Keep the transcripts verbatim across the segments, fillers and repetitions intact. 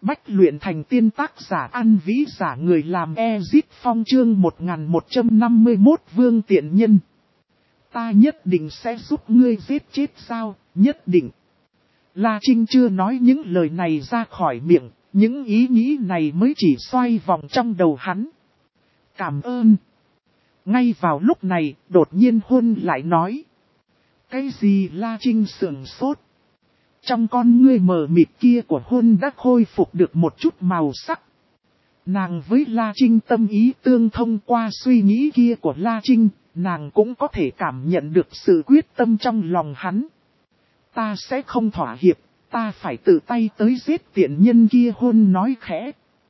Bách luyện thành tiên tác giả An Vĩ giả người làm Ezit Phong chương một nghìn một trăm năm mươi mốt Vương Tiện Nhân. Ta nhất định sẽ giúp ngươi giết chết sao, nhất định. La Trinh chưa nói những lời này ra khỏi miệng, những ý nghĩ này mới chỉ xoay vòng trong đầu hắn. Cảm ơn. Ngay vào lúc này, đột nhiên Huân lại nói. Cái gì La Trinh sửng sốt? Trong con ngươi mờ mịt kia của Huân đã khôi phục được một chút màu sắc. Nàng với La Trinh tâm ý tương thông qua suy nghĩ kia của La Trinh, nàng cũng có thể cảm nhận được sự quyết tâm trong lòng hắn. Ta sẽ không thỏa hiệp, ta phải tự tay tới giết tiện nhân kia, Huân nói khẽ.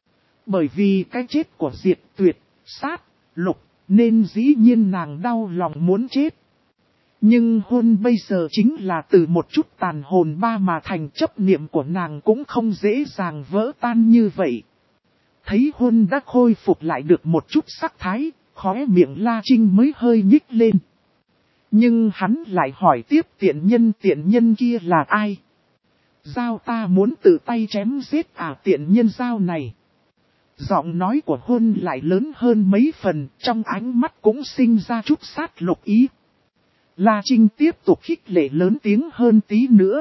Bởi vì cái chết của Diệt Tuyệt, Sát, Lục, nên dĩ nhiên nàng đau lòng muốn chết. Nhưng Huân bây giờ chính là từ một chút tàn hồn ba mà thành, chấp niệm của nàng cũng không dễ dàng vỡ tan như vậy. Thấy Huân đã khôi phục lại được một chút sắc thái, khóe miệng La Trinh mới hơi nhích lên. Nhưng hắn lại hỏi tiếp, tiện nhân tiện nhân kia là ai? Giao ta muốn tự tay chém giết à, tiện nhân giao này. Giọng nói của Huân lại lớn hơn mấy phần, trong ánh mắt cũng sinh ra chút sát lục ý. La Trinh tiếp tục khích lệ lớn tiếng hơn tí nữa.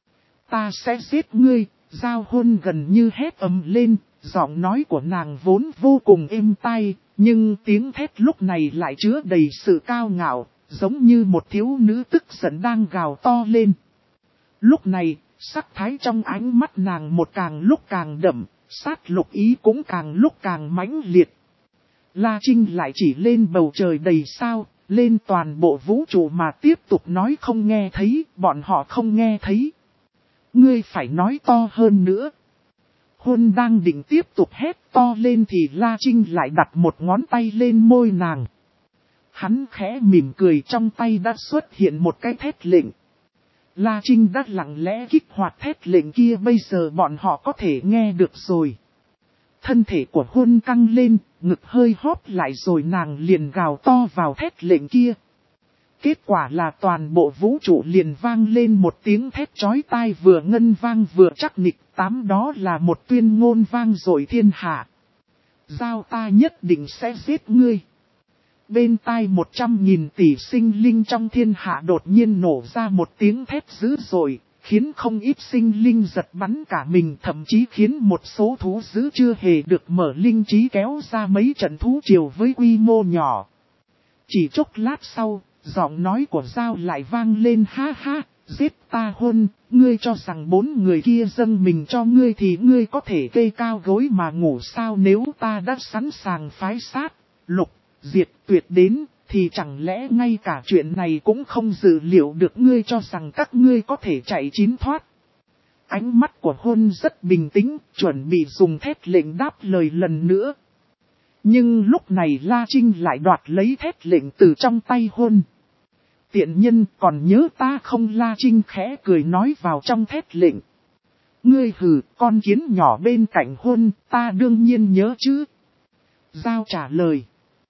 Ta sẽ giết ngươi, Giao Huân gần như hét ầm lên, giọng nói của nàng vốn vô cùng êm tai, nhưng tiếng thét lúc này lại chứa đầy sự cao ngạo, giống như một thiếu nữ tức giận đang gào to lên. Lúc này, sắc thái trong ánh mắt nàng một càng lúc càng đậm, sát lục ý cũng càng lúc càng mãnh liệt. La Trinh lại chỉ lên bầu trời đầy sao, lên toàn bộ vũ trụ mà tiếp tục nói không nghe thấy, bọn họ không nghe thấy. Ngươi phải nói to hơn nữa. Huân đang định tiếp tục hét to lên thì La Trinh lại đặt một ngón tay lên môi nàng. Hắn khẽ mỉm cười, trong tay đã xuất hiện một cái thét lệnh. La Trinh đã lặng lẽ kích hoạt thét lệnh kia, bây giờ bọn họ có thể nghe được rồi. Thân thể của Huân căng lên, ngực hơi hóp lại rồi nàng liền gào to vào thét lệnh kia. Kết quả là toàn bộ vũ trụ liền vang lên một tiếng thét chói tai vừa ngân vang vừa chắc nịch, tám đó là một tuyên ngôn vang dội thiên hạ. Giao ta nhất định sẽ giết ngươi. Bên tai một trăm nghìn tỷ sinh linh trong thiên hạ đột nhiên nổ ra một tiếng thét dữ dội, khiến không ít sinh linh giật bắn cả mình, thậm chí khiến một số thú dữ chưa hề được mở linh trí kéo ra mấy trận thú triều với quy mô nhỏ. Chỉ chốc lát sau, giọng nói của Giao lại vang lên, ha ha, giết ta Huân, ngươi cho rằng bốn người kia dâng mình cho ngươi thì ngươi có thể kê cao gối mà ngủ sao? Nếu ta đã sẵn sàng phái Sát, Lục, Diệt Tuyệt đến, thì chẳng lẽ ngay cả chuyện này cũng không dự liệu được? Ngươi cho rằng các ngươi có thể chạy chín thoát. Ánh mắt của Huân rất bình tĩnh, chuẩn bị dùng thét lệnh đáp lời lần nữa. Nhưng lúc này La Trinh lại đoạt lấy thét lệnh từ trong tay Huân. Tiện nhân, còn nhớ ta không? La Trinh khẽ cười nói vào trong thét lệnh. Ngươi hừ, con kiến nhỏ bên cạnh Huân, ta đương nhiên nhớ chứ. Giao trả lời.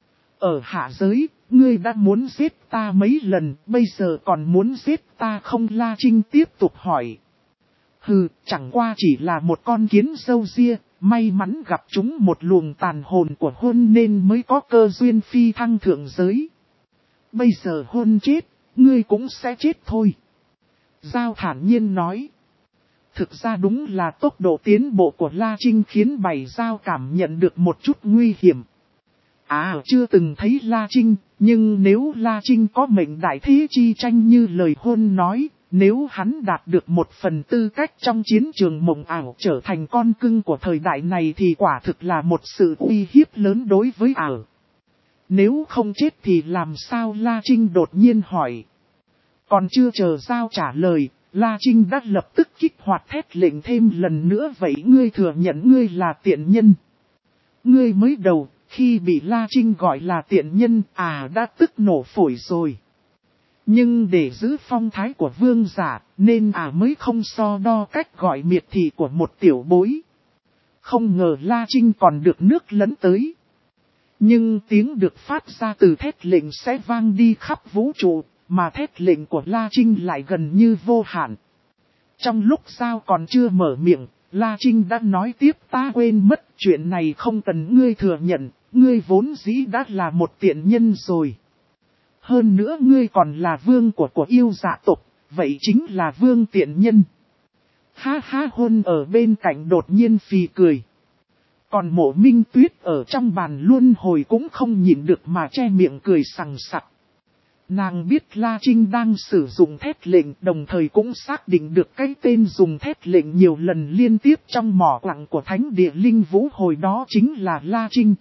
Ở hạ giới, ngươi đã muốn giết ta mấy lần, bây giờ còn muốn giết ta không? La Trinh tiếp tục hỏi. Hừ, chẳng qua chỉ là một con kiến râu ria, may mắn gặp chúng một luồng tàn hồn của Huân nên mới có cơ duyên phi thăng thượng giới. Bây giờ Huân chết, ngươi cũng sẽ chết thôi. Giao thản nhiên nói. Thực ra đúng là tốc độ tiến bộ của La Trinh khiến Bảy Giao cảm nhận được một chút nguy hiểm. À, chưa từng thấy La Trinh, nhưng nếu La Trinh có mệnh đại thế chi tranh như lời Huân nói, nếu hắn đạt được một phần tư cách trong chiến trường mộng ảo trở thành con cưng của thời đại này thì quả thực là một sự uy hiếp lớn đối với ảo. Nếu không chết thì làm sao? La Trinh đột nhiên hỏi. Còn chưa chờ Giao trả lời, La Trinh đã lập tức kích hoạt thét lệnh thêm lần nữa. Vậy ngươi thừa nhận ngươi là tiện nhân? Ngươi mới đầu, khi bị La Trinh gọi là tiện nhân, à đã tức nổ phổi rồi. Nhưng để giữ phong thái của vương giả, nên à mới không so đo cách gọi miệt thị của một tiểu bối. Không ngờ La Trinh còn được nước lấn tới. Nhưng tiếng được phát ra từ thét lệnh sẽ vang đi khắp vũ trụ, mà thét lệnh của La Trinh lại gần như vô hạn. Trong lúc Giao còn chưa mở miệng, La Trinh đã nói tiếp, ta quên mất chuyện này không cần ngươi thừa nhận, ngươi vốn dĩ đã là một tiện nhân rồi. Hơn nữa ngươi còn là vương của của yêu dạ tộc, vậy chính là vương tiện nhân. Ha ha, Hôn ở bên cạnh đột nhiên phì cười. Còn Mộ Minh Tuyết ở trong bàn luân hồi cũng không nhịn được mà che miệng cười sằng sặc. Nàng biết La Trinh đang sử dụng thét lệnh, đồng thời cũng xác định được cái tên dùng thét lệnh nhiều lần liên tiếp trong mỏ quặng của Thánh Địa Linh Vũ hồi đó chính là La Trinh.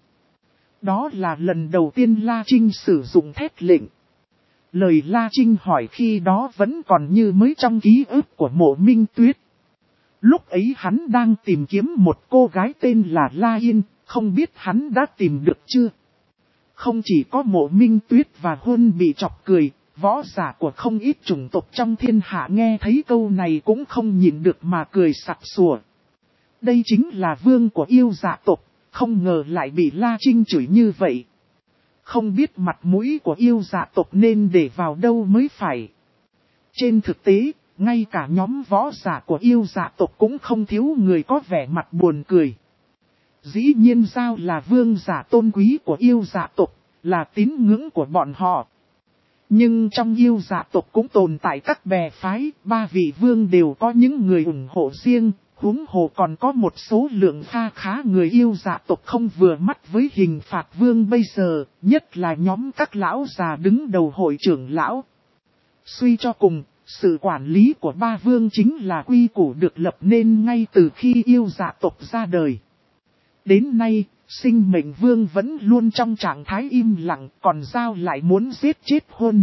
Đó là lần đầu tiên La Trinh sử dụng thét lệnh. Lời La Trinh hỏi khi đó vẫn còn như mới trong ký ức của Mộ Minh Tuyết. Lúc ấy hắn đang tìm kiếm một cô gái tên là La Yên, không biết hắn đã tìm được chưa? Không chỉ có Mộ Minh Tuyết và Huân bị chọc cười, võ giả của không ít chủng tộc trong thiên hạ nghe thấy câu này cũng không nhịn được mà cười sặc sủa. Đây chính là vương của yêu dạ tộc, không ngờ lại bị La Trinh chửi như vậy. Không biết mặt mũi của yêu dạ tộc nên để vào đâu mới phải. Trên thực tế, ngay cả nhóm võ giả của yêu dạ tộc cũng không thiếu người có vẻ mặt buồn cười. Dĩ nhiên Giao là vương giả tôn quý của yêu dạ tộc, là tín ngưỡng của bọn họ. Nhưng trong yêu dạ tộc cũng tồn tại các bè phái, ba vị vương đều có những người ủng hộ riêng, huống hồ còn có một số lượng kha khá người yêu dạ tộc không vừa mắt với hình phạt vương bây giờ, nhất là nhóm các lão già đứng đầu hội trưởng lão. Suy cho cùng, sự quản lý của ba vương chính là quy củ được lập nên ngay từ khi yêu dạ tộc ra đời. Đến nay, sinh mệnh vương vẫn luôn trong trạng thái im lặng, còn Giao lại muốn giết chết Huân.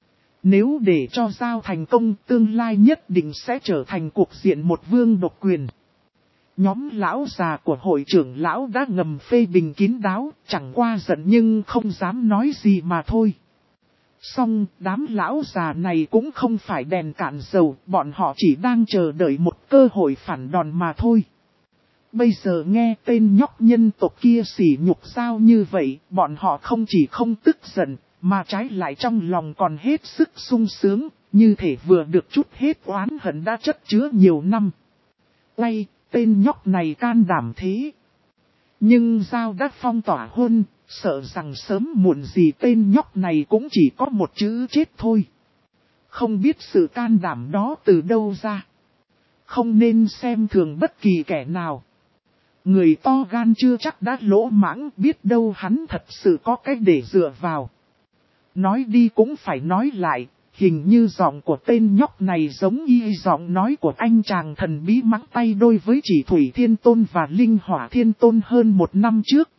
Nếu để cho Giao thành công, tương lai nhất định sẽ trở thành cuộc diện một vương độc quyền. Nhóm lão già của hội trưởng lão đã ngầm phê bình kín đáo, chẳng qua giận nhưng không dám nói gì mà thôi. Song, đám lão già này cũng không phải đèn cạn dầu, bọn họ chỉ đang chờ đợi một cơ hội phản đòn mà thôi. Bây giờ nghe tên nhóc nhân tộc kia sỉ nhục Giao như vậy, bọn họ không chỉ không tức giận, mà trái lại trong lòng còn hết sức sung sướng, như thể vừa được chút hết oán hận đã chất chứa nhiều năm. Ngay, tên nhóc này can đảm thế. Nhưng Giao đã phong tỏa Huân, sợ rằng sớm muộn gì tên nhóc này cũng chỉ có một chữ chết thôi. Không biết sự can đảm đó từ đâu ra. Không nên xem thường bất kỳ kẻ nào. Người to gan chưa chắc đã lỗ mãng, biết đâu hắn thật sự có cách để dựa vào. Nói đi cũng phải nói lại, hình như giọng của tên nhóc này giống y giọng nói của anh chàng thần bí mắng tay đôi với Chỉ Thủy Thiên Tôn và Linh Hỏa Thiên Tôn hơn một năm trước.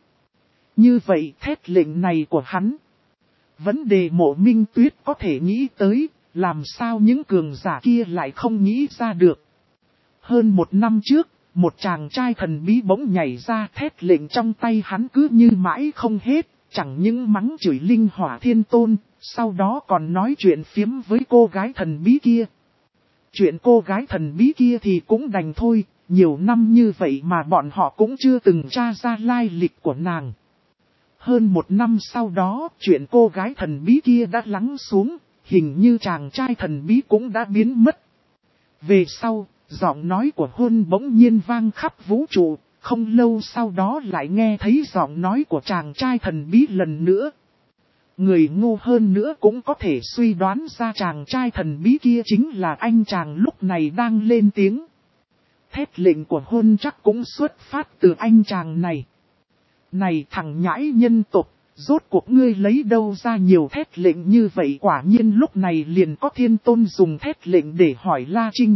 Như vậy thét lệnh này của hắn. Vấn đề Mộ Minh Tuyết có thể nghĩ tới, làm sao những cường giả kia lại không nghĩ ra được. Hơn một năm trước, một chàng trai thần bí bỗng nhảy ra, thét lệnh trong tay hắn cứ như mãi không hết, chẳng những mắng chửi Linh Hỏa Thiên Tôn, sau đó còn nói chuyện phiếm với cô gái thần bí kia. Chuyện cô gái thần bí kia thì cũng đành thôi, nhiều năm như vậy mà bọn họ cũng chưa từng tra ra lai lịch của nàng. Hơn một năm sau đó, chuyện cô gái thần bí kia đã lắng xuống, hình như chàng trai thần bí cũng đã biến mất. Về sau, giọng nói của Huân bỗng nhiên vang khắp vũ trụ, không lâu sau đó lại nghe thấy giọng nói của chàng trai thần bí lần nữa. Người ngu hơn nữa cũng có thể suy đoán ra chàng trai thần bí kia chính là anh chàng lúc này đang lên tiếng. Thét lệnh của Huân chắc cũng xuất phát từ anh chàng này. Này thằng nhãi nhân tộc, rốt cuộc ngươi lấy đâu ra nhiều thét lệnh như vậy? Quả nhiên lúc này liền có Thiên Tôn dùng thét lệnh để hỏi La Trinh.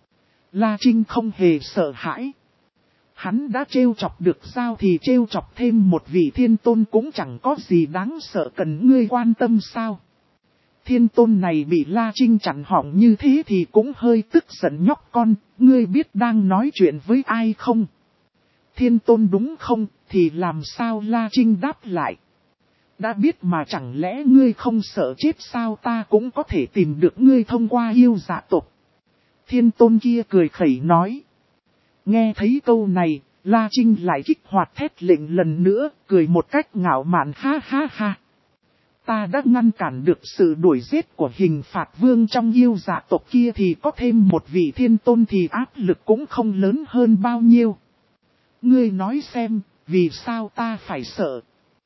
La Trinh không hề sợ hãi. Hắn đã trêu chọc được Giao thì trêu chọc thêm một vị Thiên Tôn cũng chẳng có gì đáng sợ cần ngươi quan tâm sao. Thiên Tôn này bị La Trinh chặn hỏng như thế thì cũng hơi tức giận nhóc con, ngươi biết đang nói chuyện với ai không? Thiên Tôn đúng không, thì làm sao? La Trinh đáp lại. Đã biết mà chẳng lẽ ngươi không sợ chết sao? Ta cũng có thể tìm được ngươi thông qua yêu dạ tộc. Thiên Tôn kia cười khẩy nói. Nghe thấy câu này, La Trinh lại kích hoạt thét lệnh lần nữa, cười một cách ngạo mạn ha ha ha. ta đã ngăn cản được sự đuổi giết của hình phạt vương trong yêu dạ tộc kia thì có thêm một vị thiên tôn thì áp lực cũng không lớn hơn bao nhiêu. Ngươi nói xem, vì sao ta phải sợ?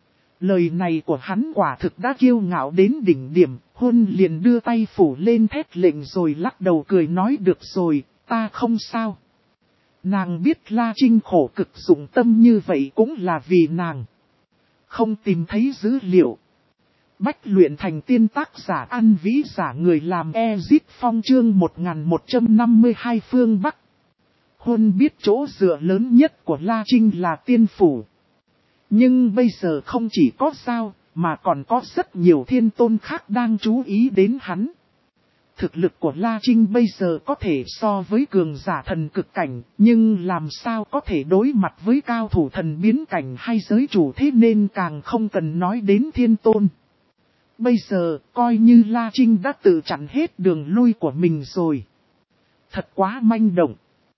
Lời này của hắn quả thực đã kiêu ngạo đến đỉnh điểm, Huân liền đưa tay phủ lên thét lệnh rồi lắc đầu cười nói được rồi, ta không sao. Nàng biết La Trinh khổ cực dụng tâm như vậy cũng là vì nàng không tìm thấy dữ liệu. Bách luyện thành tiên tác giả ăn vĩ giả người làm Ezit Phong chương một nghìn một trăm năm mươi hai phương Bắc. Huân biết chỗ dựa lớn nhất của La Trinh là tiên phủ. Nhưng bây giờ không chỉ có sao, mà còn có rất nhiều thiên tôn khác đang chú ý đến hắn. Thực lực của La Trinh bây giờ có thể so với cường giả thần cực cảnh, nhưng làm sao có thể đối mặt với cao thủ thần biến cảnh hay giới chủ, thế nên càng không cần nói đến thiên tôn. Bây giờ, coi như La Trinh đã tự chặn hết đường lui của mình rồi. Thật quá manh động.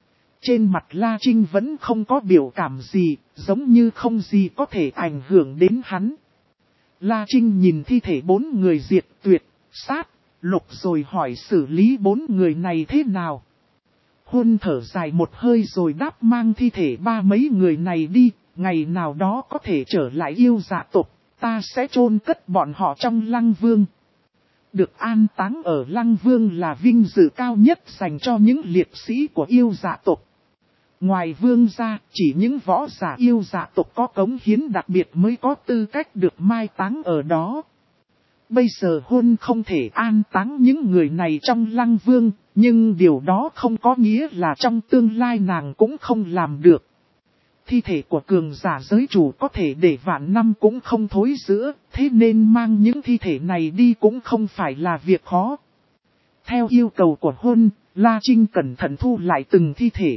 Trên mặt La Trinh vẫn không có biểu cảm gì, giống như không gì có thể ảnh hưởng đến hắn. La Trinh nhìn thi thể bốn người diệt tuyệt, sát, lục rồi hỏi xử lý bốn người này thế nào. Huân thở dài một hơi rồi đáp mang thi thể ba mấy người này đi, ngày nào đó có thể trở lại yêu dạ tộc, ta sẽ chôn cất bọn họ trong Lăng Vương. Được an táng ở Lăng Vương là vinh dự cao nhất dành cho những liệt sĩ của yêu dạ tộc. Ngoài vương ra, chỉ những võ giả yêu dạ tộc có cống hiến đặc biệt mới có tư cách được mai táng ở đó. Bây giờ Huân không thể an táng những người này trong Lăng Vương, nhưng điều đó không có nghĩa là trong tương lai nàng cũng không làm được. Thi thể của cường giả giới chủ có thể để vạn năm cũng không thối rữa, thế nên mang những thi thể này đi cũng không phải là việc khó. Theo yêu cầu của Huân, La Trinh cẩn thận thu lại từng thi thể.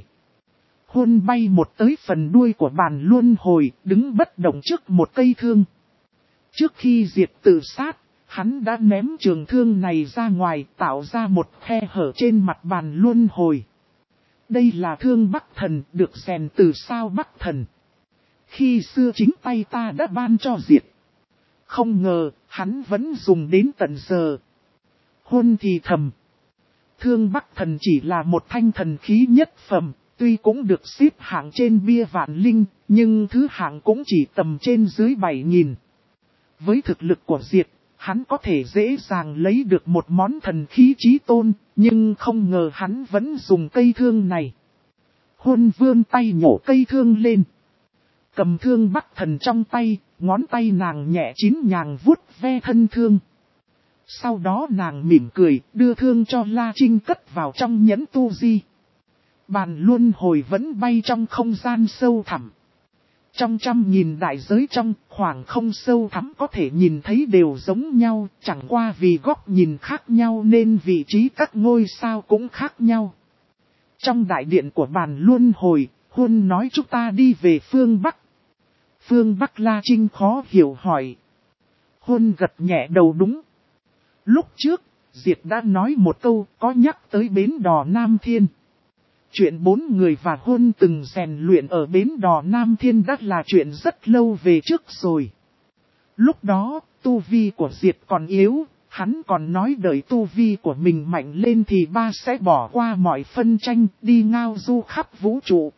Huân bay một tới phần đuôi của bàn luân hồi, đứng bất động trước một cây thương. Trước khi diệt tự sát, hắn đã ném trường thương này ra ngoài, tạo ra một khe hở trên mặt bàn luân hồi. Đây là thương Bắc Thần, được rèn từ sao Bắc Thần. Khi xưa chính tay ta đã ban cho diệt. Không ngờ, hắn vẫn dùng đến tận giờ. Huân thì thầm. Thương Bắc Thần chỉ là một thanh thần khí nhất phẩm, tuy cũng được xếp hạng trên bia vạn linh, nhưng thứ hạng cũng chỉ tầm trên dưới bảy nghìn. Với thực lực của diệt, hắn có thể dễ dàng lấy được một món thần khí chí tôn, nhưng không ngờ hắn vẫn dùng cây thương này. Huân vươn tay nhổ cây thương lên. Cầm thương Bắc Thần trong tay, ngón tay nàng nhẹ chín nhàng vuốt ve thân thương. Sau đó nàng mỉm cười, đưa thương cho La Trinh cất vào trong nhẫn tu di. Bàn luân hồi vẫn bay trong không gian sâu thẳm. Trong trăm nghìn đại giới trong khoảng không sâu thẳm có thể nhìn thấy đều giống nhau, chẳng qua vì góc nhìn khác nhau nên vị trí các ngôi sao cũng khác nhau. Trong đại điện của bàn luân hồi, Huân nói chúng ta đi về phương Bắc. Phương Bắc La Trinh khó hiểu hỏi. Huân gật nhẹ đầu đúng. Lúc trước, Diệt đã nói một câu có nhắc tới bến đò Nam Thiên. Chuyện bốn người và Huân từng rèn luyện ở bến đò Nam Thiên đã là chuyện rất lâu về trước rồi. Lúc đó, tu vi của Diệt còn yếu, hắn còn nói đợi tu vi của mình mạnh lên thì ba sẽ bỏ qua mọi phân tranh, đi ngao du khắp vũ trụ.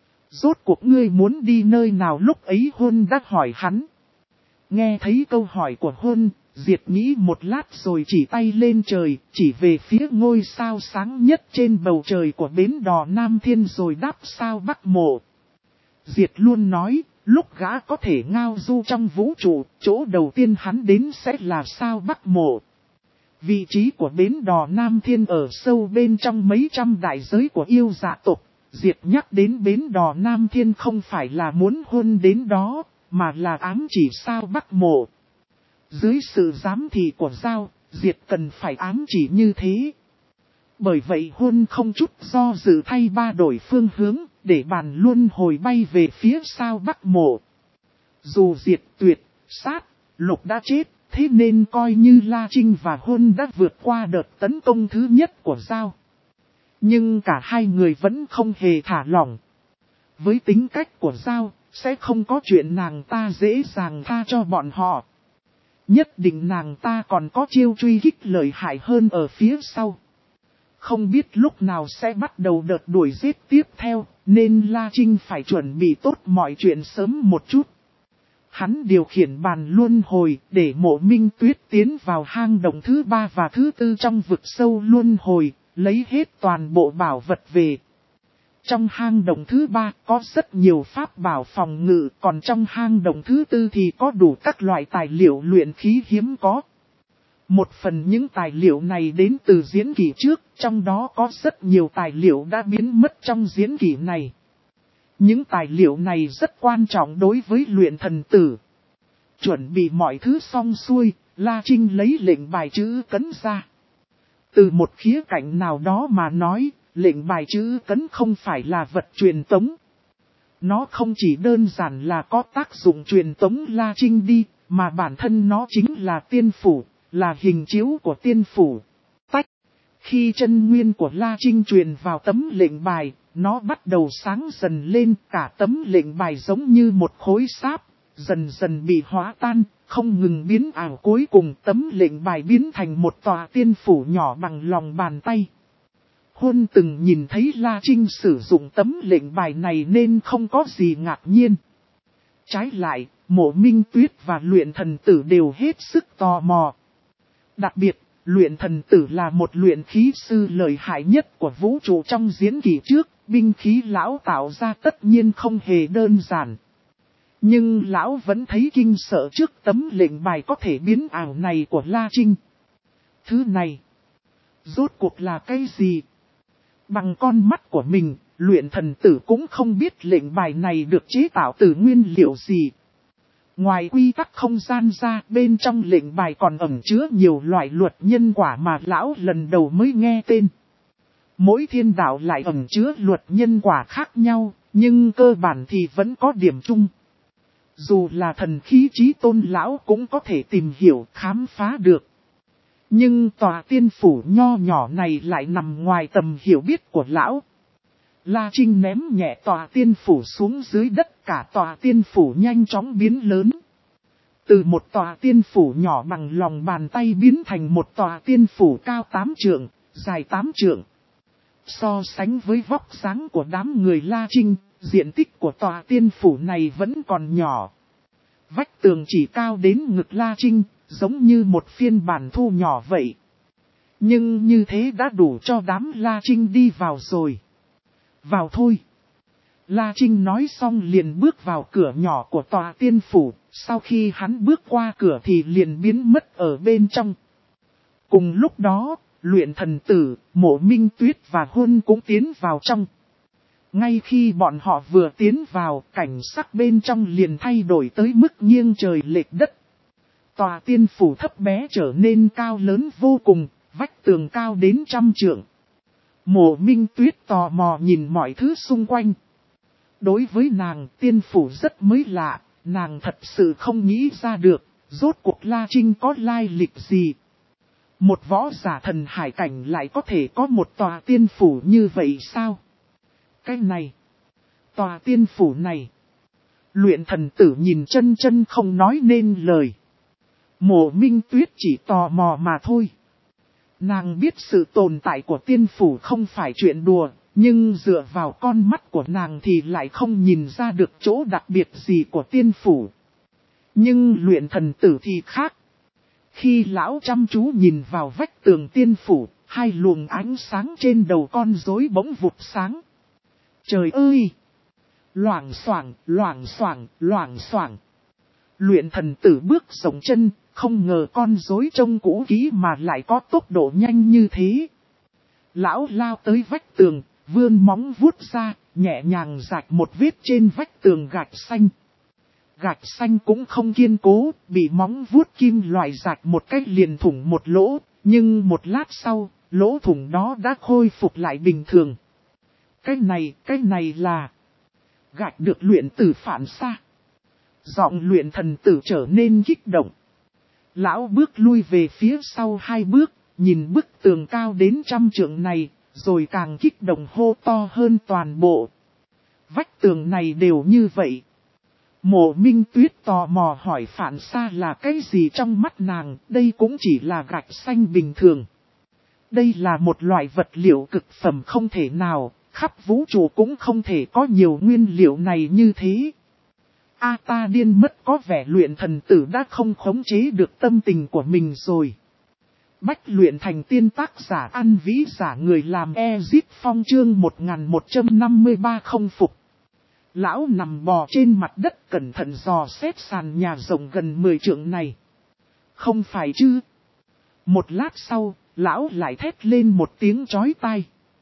Rốt cuộc ngươi muốn đi nơi nào lúc ấy Huân đã hỏi hắn. Nghe thấy câu hỏi của Huân, Diệt nghĩ một lát rồi chỉ tay lên trời, chỉ về phía ngôi sao sáng nhất trên bầu trời của bến đò Nam Thiên rồi đáp sao Bắc Mộ. Diệt luôn nói, lúc gã có thể ngao du trong vũ trụ, chỗ đầu tiên hắn đến sẽ là sao Bắc Mộ. Vị trí của bến đò Nam Thiên ở sâu bên trong mấy trăm đại giới của yêu dạ tộc. Diệt nhắc đến bến đò Nam Thiên không phải là muốn Huân đến đó, mà là ám chỉ sao Bắc Mộ. Dưới sự giám thị của Giao, Diệt cần phải ám chỉ như thế. Bởi vậy Huân không chút do dự thay ba đổi phương hướng, để bàn luân hồi bay về phía sao Bắc Mộ. Dù Diệt tuyệt, sát, lục đã chết, thế nên coi như La Trinh và Huân đã vượt qua đợt tấn công thứ nhất của Giao. Nhưng cả hai người vẫn không hề thả lỏng. Với tính cách của Giao, sẽ không có chuyện nàng ta dễ dàng tha cho bọn họ. Nhất định nàng ta còn có chiêu truy kích lợi hại hơn ở phía sau. Không biết lúc nào sẽ bắt đầu đợt đuổi giết tiếp theo, nên La Trinh phải chuẩn bị tốt mọi chuyện sớm một chút. Hắn điều khiển bàn luân hồi để Mộ Minh Tuyết tiến vào hang động thứ ba và thứ tư trong vực sâu luân hồi, lấy hết toàn bộ bảo vật về. Trong hang động thứ ba có rất nhiều pháp bảo phòng ngự, còn trong hang động thứ tư thì có đủ các loại tài liệu luyện khí hiếm có. Một phần những tài liệu này đến từ diễn kỷ trước, trong đó có rất nhiều tài liệu đã biến mất trong diễn kỷ này. Những tài liệu này rất quan trọng đối với luyện thần tử. Chuẩn bị mọi thứ xong xuôi, La Trinh lấy lệnh bài chữ cấn ra. Từ một khía cạnh nào đó mà nói, lệnh bài chữ cấn không phải là vật truyền tống. Nó không chỉ đơn giản là có tác dụng truyền tống La Trinh đi, mà bản thân nó chính là tiên phủ, là hình chiếu của tiên phủ. Tách. Khi chân nguyên của La Trinh truyền vào tấm lệnh bài, nó bắt đầu sáng dần lên, cả tấm lệnh bài giống như một khối sáp, dần dần bị hóa tan, không ngừng biến ảo, cuối cùng tấm lệnh bài biến thành một tòa tiên phủ nhỏ bằng lòng bàn tay. Huân từng nhìn thấy La Trinh sử dụng tấm lệnh bài này nên không có gì ngạc nhiên. Trái lại, Mộ Minh Tuyết và luyện thần tử đều hết sức tò mò. Đặc biệt, luyện thần tử là một luyện khí sư lợi hại nhất của vũ trụ trong diễn kỷ trước, binh khí lão tạo ra tất nhiên không hề đơn giản. Nhưng lão vẫn thấy kinh sợ trước tấm lệnh bài có thể biến ảo này của La Trinh. Thứ này, rốt cuộc là cái gì? Bằng con mắt của mình, luyện thần tử cũng không biết lệnh bài này được chế tạo từ nguyên liệu gì. Ngoài quy tắc không gian ra, bên trong lệnh bài còn ẩn chứa nhiều loại luật nhân quả mà lão lần đầu mới nghe tên. Mỗi thiên đạo lại ẩn chứa luật nhân quả khác nhau, nhưng cơ bản thì vẫn có điểm chung. Dù là thần khí chí tôn lão cũng có thể tìm hiểu, khám phá được. Nhưng tòa tiên phủ nho nhỏ này lại nằm ngoài tầm hiểu biết của lão. La Trinh ném nhẹ tòa tiên phủ xuống dưới đất, cả tòa tiên phủ nhanh chóng biến lớn. Từ một tòa tiên phủ nhỏ bằng lòng bàn tay biến thành một tòa tiên phủ cao tám trượng, dài tám trượng. So sánh với vóc dáng của đám người La Trinh, diện tích của tòa tiên phủ này vẫn còn nhỏ. Vách tường chỉ cao đến ngực La Trinh, giống như một phiên bản thu nhỏ vậy. Nhưng như thế đã đủ cho đám La Trinh đi vào rồi. Vào thôi. La Trinh nói xong liền bước vào cửa nhỏ của tòa tiên phủ, sau khi hắn bước qua cửa thì liền biến mất ở bên trong. Cùng lúc đó, luyện thần tử, Mộ Minh Tuyết và Huân cũng tiến vào trong. Ngay khi bọn họ vừa tiến vào, cảnh sắc bên trong liền thay đổi tới mức nghiêng trời lệch đất. Tòa tiên phủ thấp bé trở nên cao lớn vô cùng, vách tường cao đến trăm trượng. Mộ Minh Tuyết tò mò nhìn mọi thứ xung quanh. Đối với nàng, tiên phủ rất mới lạ, nàng thật sự không nghĩ ra được, rốt cuộc La Trinh có lai lịch gì. Một võ giả thần hải cảnh lại có thể có một tòa tiên phủ như vậy sao? Cái này, tòa tiên phủ này, luyện thần tử nhìn chân chân không nói nên lời. Mộ Minh Tuyết chỉ tò mò mà thôi. Nàng biết sự tồn tại của tiên phủ không phải chuyện đùa, nhưng dựa vào con mắt của nàng thì lại không nhìn ra được chỗ đặc biệt gì của tiên phủ. Nhưng luyện thần tử thì khác. Khi lão chăm chú nhìn vào vách tường tiên phủ, hai luồng ánh sáng trên đầu con rối bỗng vụt sáng. Trời ơi! Loảng xoảng, loảng xoảng, loảng xoảng. Luyện thần tử bước rộng chân, không ngờ con rối trông cũ kỹ mà lại có tốc độ nhanh như thế. Lão lao tới vách tường, vươn móng vuốt ra, nhẹ nhàng rạch một vết trên vách tường gạch xanh. Gạch xanh cũng không kiên cố, bị móng vuốt kim loại rạch một cách liền thủng một lỗ, nhưng một lát sau, lỗ thủng đó đã khôi phục lại bình thường. Cái này, cái này là gạch được luyện tử phản xa. Giọng luyện thần tử trở nên kích động. Lão bước lui về phía sau hai bước, nhìn bức tường cao đến trăm trượng này, rồi càng kích động hô to hơn toàn bộ. Vách tường này đều như vậy. Mộ Minh Tuyết tò mò hỏi phản xa là cái gì trong mắt nàng, đây cũng chỉ là gạch xanh bình thường. Đây là một loại vật liệu cực phẩm không thể nào, khắp vũ trụ cũng không thể có nhiều nguyên liệu này như thế. A ta điên mất, có vẻ luyện thần tử đã không khống chế được tâm tình của mình rồi. Bách luyện thành tiên, tác giả An Vĩ, giả người làm Ezit Phong, chương một nghìn một trăm năm mươi ba không phục. Lão nằm bò trên mặt đất cẩn thận dò xét sàn nhà rộng gần mười trượng này. Không phải chứ? Một lát sau, lão lại thét lên một tiếng chói tai.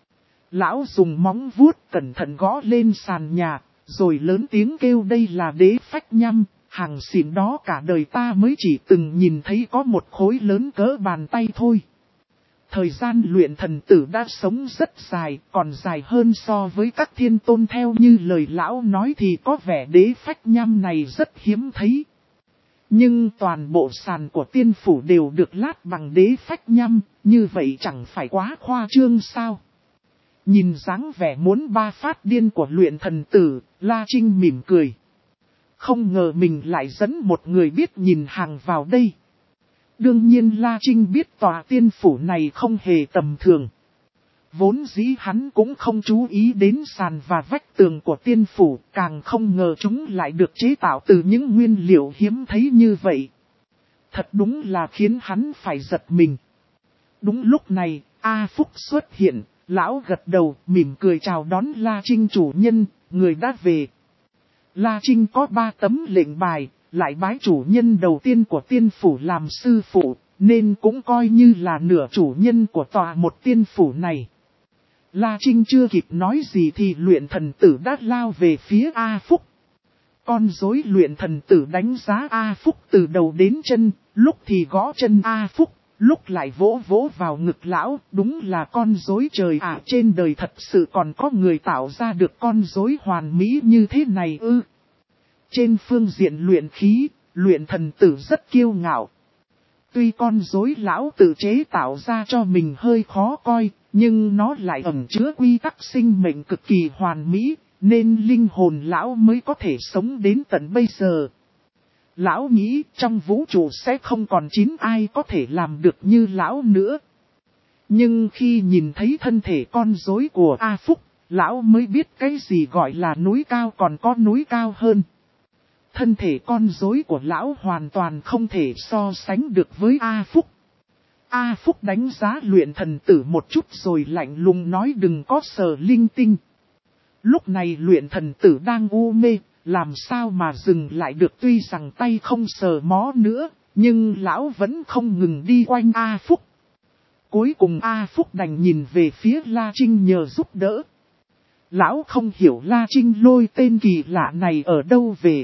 Lão dùng móng vuốt cẩn thận gõ lên sàn nhà, rồi lớn tiếng kêu đây là đế phách nhăm, hàng xịn đó cả đời ta mới chỉ từng nhìn thấy có một khối lớn cỡ bàn tay thôi. Thời gian luyện thần tử đã sống rất dài, còn dài hơn so với các thiên tôn, theo như lời lão nói thì có vẻ đế phách nhăm này rất hiếm thấy. Nhưng toàn bộ sàn của tiên phủ đều được lát bằng đế phách nhăm, như vậy chẳng phải quá khoa trương sao? Nhìn dáng vẻ muốn ba phát điên của luyện thần tử, La Trinh mỉm cười. Không ngờ mình lại dẫn một người biết nhìn hàng vào đây. Đương nhiên La Trinh biết tòa tiên phủ này không hề tầm thường. Vốn dĩ hắn cũng không chú ý đến sàn và vách tường của tiên phủ, càng không ngờ chúng lại được chế tạo từ những nguyên liệu hiếm thấy như vậy. Thật đúng là khiến hắn phải giật mình. Đúng lúc này, A Phúc xuất hiện, lão gật đầu, mỉm cười chào đón La Trinh chủ nhân, người đã về. La Trinh có ba tấm lệnh bài, lại bái chủ nhân đầu tiên của tiên phủ làm sư phụ, nên cũng coi như là nửa chủ nhân của tòa một tiên phủ này. La Trinh chưa kịp nói gì thì luyện thần tử đã lao về phía A Phúc. Con rối luyện thần tử đánh giá A Phúc từ đầu đến chân, lúc thì gõ chân A Phúc, lúc lại vỗ vỗ vào ngực lão. Đúng là con rối trời ạ, trên đời thật sự còn có người tạo ra được con rối hoàn mỹ như thế này ư. Trên phương diện luyện khí, luyện thần tử rất kiêu ngạo. Tuy con rối lão tự chế tạo ra cho mình hơi khó coi, nhưng nó lại ẩn chứa quy tắc sinh mệnh cực kỳ hoàn mỹ, nên linh hồn lão mới có thể sống đến tận bây giờ. Lão nghĩ trong vũ trụ sẽ không còn chín ai có thể làm được như lão nữa. Nhưng khi nhìn thấy thân thể con rối của A Phúc, lão mới biết cái gì gọi là núi cao còn có núi cao hơn. Thân thể con rối của lão hoàn toàn không thể so sánh được với A Phúc. A Phúc đánh giá luyện thần tử một chút rồi lạnh lùng nói đừng có sờ linh tinh. Lúc này luyện thần tử đang u mê, làm sao mà dừng lại được, tuy rằng tay không sờ mó nữa, nhưng lão vẫn không ngừng đi quanh A Phúc. Cuối cùng A Phúc đành nhìn về phía La Trinh nhờ giúp đỡ. Lão không hiểu La Trinh lôi tên kỳ lạ này ở đâu về.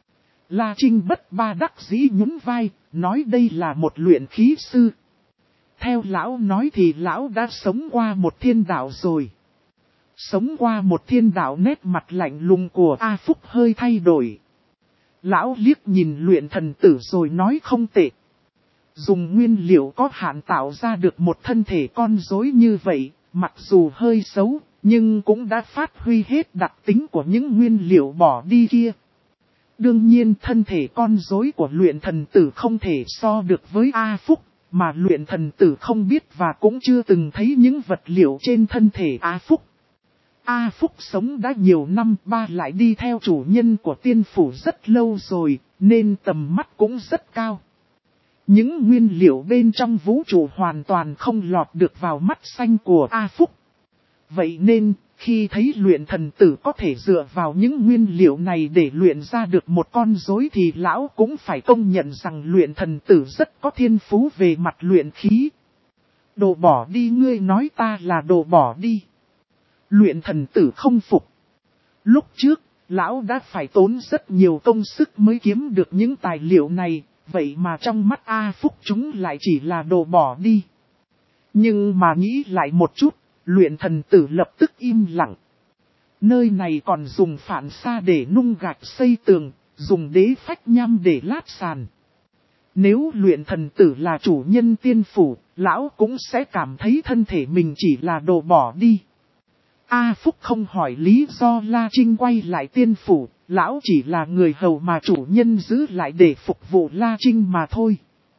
La Trinh bất ba đắc dĩ nhún vai, nói đây là một luyện khí sư. Theo lão nói thì lão đã sống qua một thiên đạo rồi. Sống qua một thiên đạo, nét mặt lạnh lùng của A Phúc hơi thay đổi. Lão liếc nhìn luyện thần tử rồi nói không tệ. Dùng nguyên liệu có hạn tạo ra được một thân thể con rối như vậy, mặc dù hơi xấu, nhưng cũng đã phát huy hết đặc tính của những nguyên liệu bỏ đi kia. Đương nhiên thân thể con rối của luyện thần tử không thể so được với A Phúc, mà luyện thần tử không biết và cũng chưa từng thấy những vật liệu trên thân thể A Phúc. A Phúc sống đã nhiều năm, ba lại đi theo chủ nhân của tiên phủ rất lâu rồi, nên tầm mắt cũng rất cao. Những nguyên liệu bên trong vũ trụ hoàn toàn không lọt được vào mắt xanh của A Phúc. Vậy nên, khi thấy luyện thần tử có thể dựa vào những nguyên liệu này để luyện ra được một con rối thì lão cũng phải công nhận rằng luyện thần tử rất có thiên phú về mặt luyện khí. Đồ bỏ đi, ngươi nói ta là đồ bỏ đi. Luyện thần tử không phục. Lúc trước, lão đã phải tốn rất nhiều công sức mới kiếm được những tài liệu này, vậy mà trong mắt A Phúc chúng lại chỉ là đồ bỏ đi. Nhưng mà nghĩ lại một chút, luyện thần tử lập tức im lặng. Nơi này còn dùng phản xa để nung gạch xây tường, dùng đế phách nhăm để lát sàn. Nếu luyện thần tử là chủ nhân tiên phủ, lão cũng sẽ cảm thấy thân thể mình chỉ là đồ bỏ đi. A Phúc không hỏi lý do La Trinh quay lại tiên phủ, lão chỉ là người hầu mà chủ nhân giữ lại để phục vụ La Trinh mà thôi.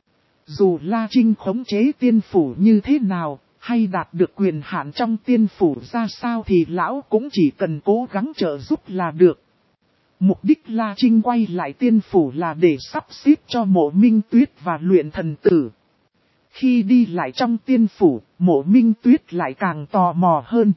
Dù La Trinh khống chế tiên phủ như thế nào, hay đạt được quyền hạn trong tiên phủ ra sao thì lão cũng chỉ cần cố gắng trợ giúp là được. Mục đích La Trinh quay lại tiên phủ là để sắp xếp cho Mộ Minh Tuyết và Luyện Thần Tử. Khi đi lại trong tiên phủ, Mộ Minh Tuyết lại càng tò mò hơn.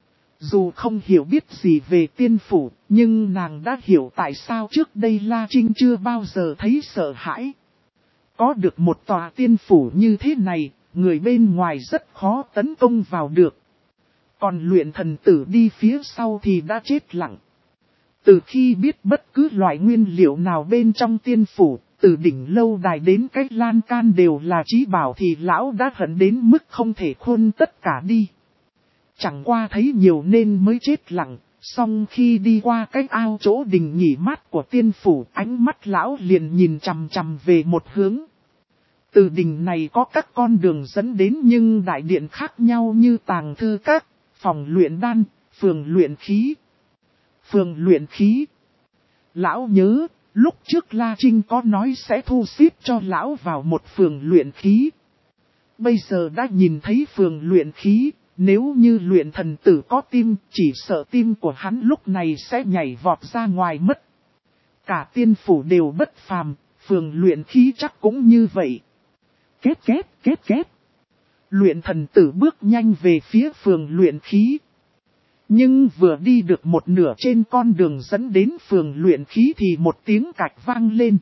Dù không hiểu biết gì về tiên phủ, nhưng nàng đã hiểu tại sao trước đây La Trinh chưa bao giờ thấy sợ hãi. Có được một tòa tiên phủ như thế này, người bên ngoài rất khó tấn công vào được. Còn Luyện Thần Tử đi phía sau thì đã chết lặng. Từ khi biết bất cứ loại nguyên liệu nào bên trong tiên phủ, từ đỉnh lâu đài đến cái lan can đều là trí bảo thì lão đã hận đến mức không thể khôn tất cả đi. Chẳng qua thấy nhiều nên mới chết lặng, song khi đi qua cái ao chỗ đình nghỉ mát của tiên phủ, ánh mắt lão liền nhìn chằm chằm về một hướng. Từ đình này có các con đường dẫn đến nhưng đại điện khác nhau như tàng thư các, phòng luyện đan, phường luyện khí. Phường luyện khí. Lão nhớ, lúc trước La Trinh có nói sẽ thu xếp cho lão vào một phường luyện khí. Bây giờ đã nhìn thấy phường luyện khí, nếu như Luyện Thần Tử có tim, chỉ sợ tim của hắn lúc này sẽ nhảy vọt ra ngoài mất. Cả tiên phủ đều bất phàm, phường luyện khí chắc cũng như vậy. Kết kết kết kết. Luyện Thần Tử bước nhanh về phía phường luyện khí. Nhưng vừa đi được một nửa trên con đường dẫn đến phường luyện khí thì một tiếng cạch vang lên.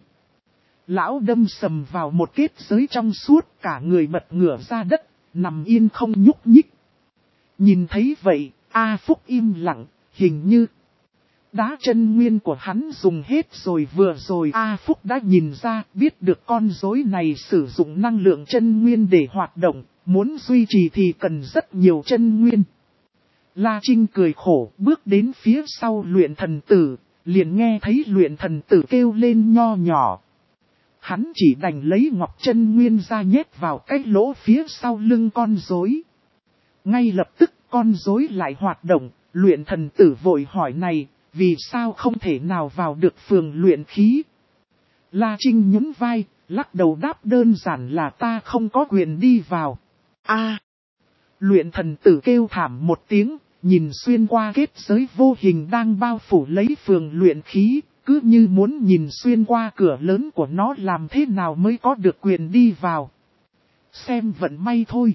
Lão đâm sầm vào một kết giới trong suốt, cả người bật ngửa ra đất, nằm yên không nhúc nhích. Nhìn thấy vậy, A Phúc im lặng, hình như đá chân nguyên của hắn dùng hết rồi. Vừa rồi A Phúc đã nhìn ra, biết được con rối này sử dụng năng lượng chân nguyên để hoạt động, muốn duy trì thì cần rất nhiều chân nguyên. La Trinh cười khổ, bước đến phía sau Luyện Thần Tử, liền nghe thấy Luyện Thần Tử kêu lên nho nhỏ. Hắn chỉ đành lấy ngọc chân nguyên ra nhét vào cái lỗ phía sau lưng con rối. Ngay lập tức con rối lại hoạt động, Luyện Thần Tử vội hỏi này, vì sao không thể nào vào được phường luyện khí? La Trinh nhún vai, lắc đầu đáp đơn giản là ta không có quyền đi vào. A! Luyện Thần Tử kêu thảm một tiếng, nhìn xuyên qua kết giới vô hình đang bao phủ lấy phường luyện khí, cứ như muốn nhìn xuyên qua cửa lớn của nó làm thế nào mới có được quyền đi vào. Xem vận may thôi.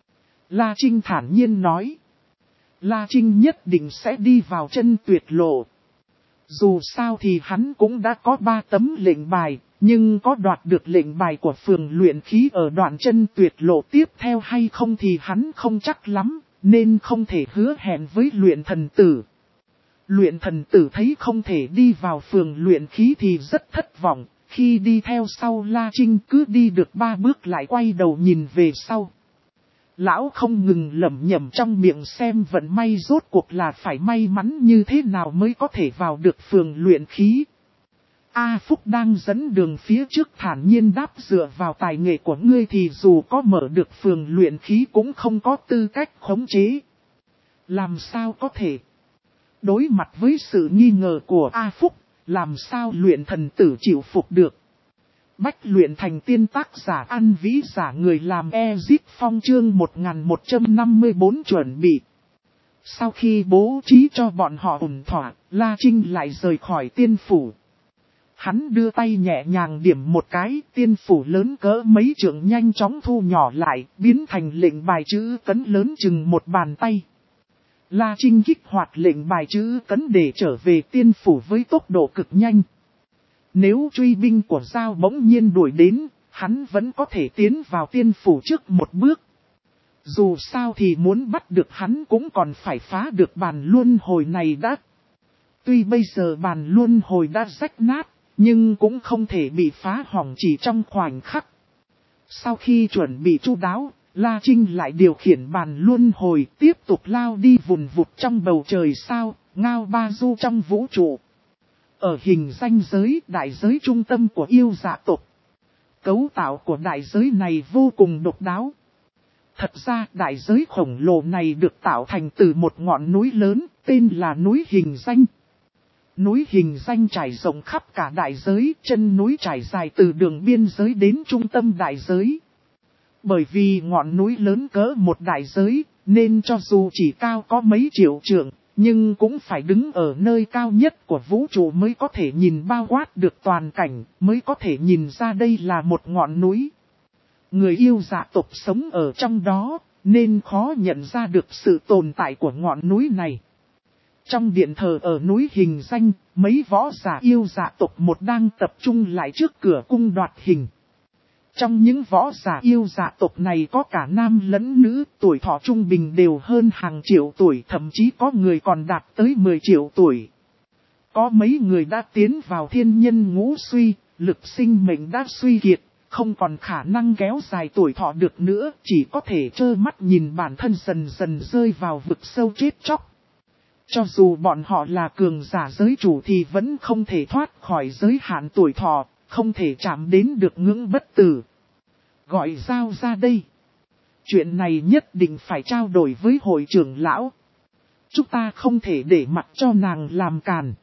La Trinh thản nhiên nói. La Trinh nhất định sẽ đi vào chân tuyệt lộ. Dù sao thì hắn cũng đã có ba tấm lệnh bài, nhưng có đoạt được lệnh bài của phường luyện khí ở đoạn chân tuyệt lộ tiếp theo hay không thì hắn không chắc lắm, nên không thể hứa hẹn với Luyện Thần Tử. Luyện Thần Tử thấy không thể đi vào phường luyện khí thì rất thất vọng, khi đi theo sau La Trinh cứ đi được ba bước lại quay đầu nhìn về sau. Lão không ngừng lẩm nhẩm trong miệng xem vận may rốt cuộc là phải may mắn như thế nào mới có thể vào được phường luyện khí. A Phúc đang dẫn đường phía trước thản nhiên đáp dựa vào tài nghệ của ngươi thì dù có mở được phường luyện khí cũng không có tư cách khống chế. Làm sao có thể? Đối mặt với sự nghi ngờ của A Phúc, làm sao Luyện Thần Tử chịu phục được? Bách luyện thành tiên tác giả An Vĩ giả người làm Ezit Phong chương một nghìn một trăm năm mươi tư chuẩn bị. Sau khi bố trí cho bọn họ ổn thỏa, La Trinh lại rời khỏi tiên phủ. Hắn đưa tay nhẹ nhàng điểm một cái, tiên phủ lớn cỡ mấy trượng nhanh chóng thu nhỏ lại, biến thành lệnh bài chữ cấn lớn chừng một bàn tay. La Trinh kích hoạt lệnh bài chữ cấn để trở về tiên phủ với tốc độ cực nhanh. Nếu truy binh của Giao bỗng nhiên đuổi đến, hắn vẫn có thể tiến vào tiên phủ trước một bước. Dù sao thì muốn bắt được hắn cũng còn phải phá được bàn luân hồi này đã. Tuy bây giờ bàn luân hồi đã rách nát, nhưng cũng không thể bị phá hỏng chỉ trong khoảnh khắc. Sau khi chuẩn bị chu đáo, La Trinh lại điều khiển bàn luân hồi tiếp tục lao đi vùn vụt trong bầu trời sao, ngao ba du trong vũ trụ. Ở hình ranh giới, đại giới trung tâm của yêu dạ tộc. Cấu tạo của đại giới này vô cùng độc đáo. Thật ra đại giới khổng lồ này được tạo thành từ một ngọn núi lớn, tên là núi Hình Danh. Núi Hình Danh trải rộng khắp cả đại giới, chân núi trải dài từ đường biên giới đến trung tâm đại giới. Bởi vì ngọn núi lớn cỡ một đại giới, nên cho dù chỉ cao có mấy triệu trượng, nhưng cũng phải đứng ở nơi cao nhất của vũ trụ mới có thể nhìn bao quát được toàn cảnh, mới có thể nhìn ra đây là một ngọn núi. Người yêu dạ tộc sống ở trong đó, nên khó nhận ra được sự tồn tại của ngọn núi này. Trong điện thờ ở núi Hình Danh, mấy võ giả yêu dạ tộc một đang tập trung lại trước cửa cung đoạt hình. Trong những võ giả yêu dạ tộc này có cả nam lẫn nữ, tuổi thọ trung bình đều hơn hàng triệu tuổi, thậm chí có người còn đạt tới mười triệu tuổi. Có mấy người đã tiến vào thiên nhân ngũ suy, lực sinh mệnh đã suy kiệt, không còn khả năng kéo dài tuổi thọ được nữa, chỉ có thể trơ mắt nhìn bản thân dần dần rơi vào vực sâu chết chóc. Cho dù bọn họ là cường giả giới chủ thì vẫn không thể thoát khỏi giới hạn tuổi thọ, không thể chạm đến được ngưỡng bất tử. Gọi Giao ra đây. Chuyện này nhất định phải trao đổi với hội trưởng lão. Chúng ta không thể để mặc cho nàng làm càn.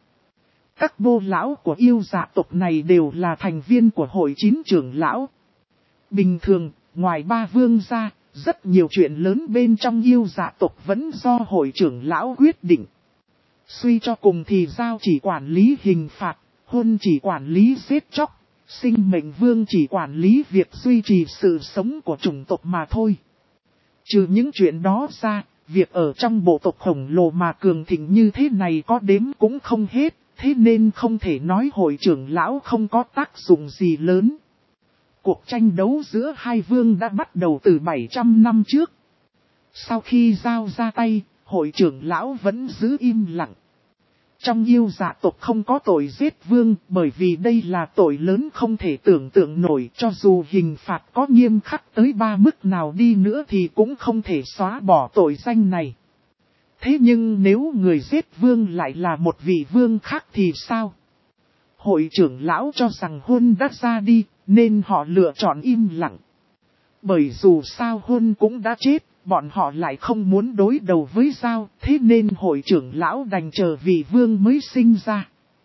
Các bô lão của yêu dạ tộc này đều là thành viên của hội chín trưởng lão. Bình thường, ngoài ba vương ra, rất nhiều chuyện lớn bên trong yêu dạ tộc vẫn do hội trưởng lão quyết định. Suy cho cùng thì Giao chỉ quản lý hình phạt, Huân chỉ quản lý giết chóc, Sinh mệnh vương chỉ quản lý việc duy trì sự sống của chủng tộc mà thôi. Trừ những chuyện đó ra, việc ở trong bộ tộc khổng lồ mà cường thịnh như thế này có đếm cũng không hết, thế nên không thể nói hội trưởng lão không có tác dụng gì lớn. Cuộc tranh đấu giữa hai vương đã bắt đầu từ bảy trăm năm trước. Sau khi Giao ra tay, hội trưởng lão vẫn giữ im lặng. Trong yêu dạ tộc không có tội giết vương, bởi vì đây là tội lớn không thể tưởng tượng nổi, cho dù hình phạt có nghiêm khắc tới ba mức nào đi nữa thì cũng không thể xóa bỏ tội danh này. Thế nhưng nếu người giết vương lại là một vị vương khác thì sao? Hội trưởng lão cho rằng Huân đã ra đi, nên họ lựa chọn im lặng. Bởi dù sao Huân cũng đã chết, bọn họ lại không muốn đối đầu với Giao, thế nên hội trưởng lão đành chờ vị vương mới sinh ra.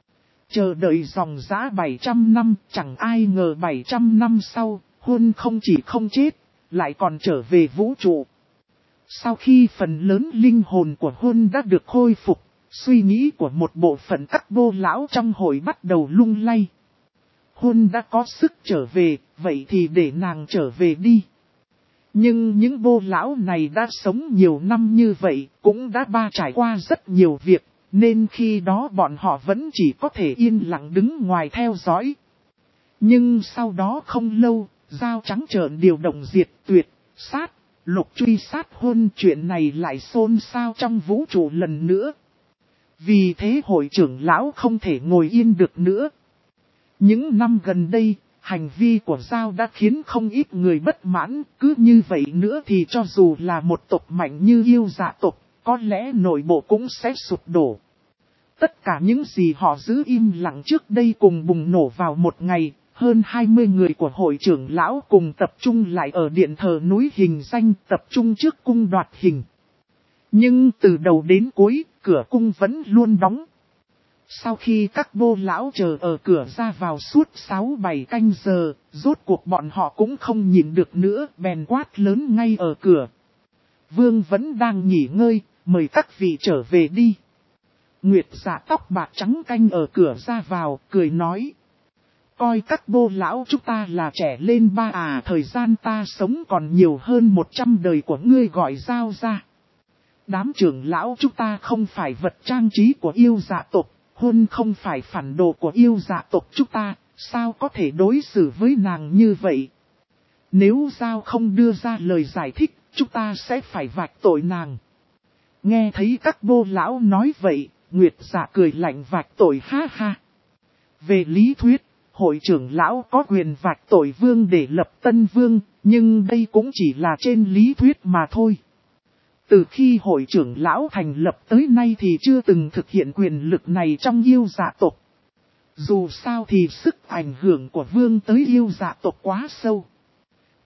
Chờ đợi dòng dã bảy trăm năm, chẳng ai ngờ bảy trăm năm sau, Huân không chỉ không chết, lại còn trở về vũ trụ. Sau khi phần lớn linh hồn của Huân đã được khôi phục, suy nghĩ của một bộ phận các bô lão trong hội bắt đầu lung lay. Huân đã có sức trở về, vậy thì để nàng trở về đi. Nhưng những bô lão này đã sống nhiều năm như vậy, cũng đã ba trải qua rất nhiều việc, nên khi đó bọn họ vẫn chỉ có thể yên lặng đứng ngoài theo dõi. Nhưng sau đó không lâu, Giao trắng trợn điều động diệt tuyệt, sát, lục truy sát Huân, chuyện này lại xôn xao trong vũ trụ lần nữa. Vì thế hội trưởng lão không thể ngồi yên được nữa. Những năm gần đây, hành vi của Giao đã khiến không ít người bất mãn, cứ như vậy nữa thì cho dù là một tộc mạnh như yêu dạ tộc, có lẽ nội bộ cũng sẽ sụp đổ. Tất cả những gì họ giữ im lặng trước đây cùng bùng nổ vào một ngày, hơn hai mươi người của hội trưởng lão cùng tập trung lại ở điện thờ núi Hình Danh, tập trung trước cung đoạt hình. Nhưng từ đầu đến cuối, cửa cung vẫn luôn đóng. Sau khi các bô lão chờ ở cửa ra vào suốt sáu bảy canh giờ, rốt cuộc bọn họ cũng không nhìn được nữa, bèn quát lớn ngay ở cửa. Vương vẫn đang nghỉ ngơi, mời các vị trở về đi. Nguyệt giả tóc bạc trắng canh ở cửa ra vào, cười nói. Coi các bô lão chúng ta là trẻ lên ba à, thời gian ta sống còn nhiều hơn một trăm đời của ngươi gọi Giao ra. Đám trưởng lão chúng ta không phải vật trang trí của yêu dạ tộc. Huân không phải phản đồ của yêu dạ tộc chúng ta, sao có thể đối xử với nàng như vậy? Nếu Giao không đưa ra lời giải thích, chúng ta sẽ phải vạch tội nàng. Nghe thấy các bô lão nói vậy, Nguyệt giả cười lạnh vạch tội ha ha. Về lý thuyết, hội trưởng lão có quyền vạch tội vương để lập tân vương, nhưng đây cũng chỉ là trên lý thuyết mà thôi. Từ khi hội trưởng lão thành lập tới nay thì chưa từng thực hiện quyền lực này trong yêu dạ tộc. Dù sao thì sức ảnh hưởng của vương tới yêu dạ tộc quá sâu.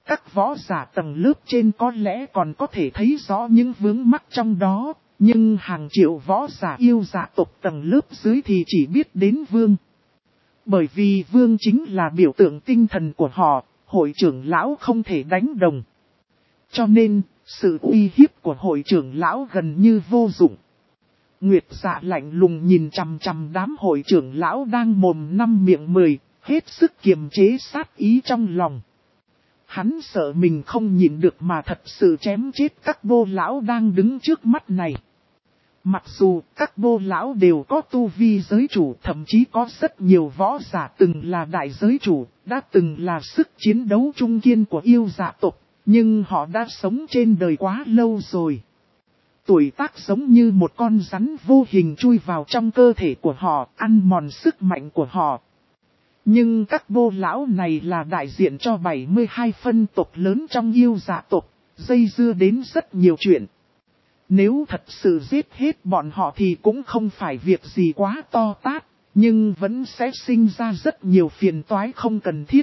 các võ giả tầng lớp trên có lẽ còn có thể thấy rõ những vướng mắc trong đó, nhưng hàng triệu võ giả yêu dạ tộc tầng lớp dưới thì chỉ biết đến vương. Bởi vì vương chính là biểu tượng tinh thần của họ, hội trưởng lão không thể đánh đồng. Cho nên, sự uy hiếp của hội trưởng lão gần như vô dụng. Nguyệt Dạ lạnh lùng nhìn chằm chằm đám hội trưởng lão đang mồm năm miệng mười, hết sức kiềm chế sát ý trong lòng. Hắn sợ mình không nhịn được mà thật sự chém chết các bô lão đang đứng trước mắt này. Mặc dù các bô lão đều có tu vi giới chủ, thậm chí có rất nhiều võ giả từng là đại giới chủ, đã từng là sức chiến đấu trung kiên của yêu dạ tộc, nhưng họ đã sống trên đời quá lâu rồi. Tuổi tác giống như một con rắn vô hình chui vào trong cơ thể của họ, ăn mòn sức mạnh của họ. Nhưng các bô lão này là đại diện cho bảy mươi hai phân tộc lớn trong yêu dạ tộc, dây dưa đến rất nhiều chuyện. Nếu thật sự giết hết bọn họ thì cũng không phải việc gì quá to tát, nhưng vẫn sẽ sinh ra rất nhiều phiền toái không cần thiết.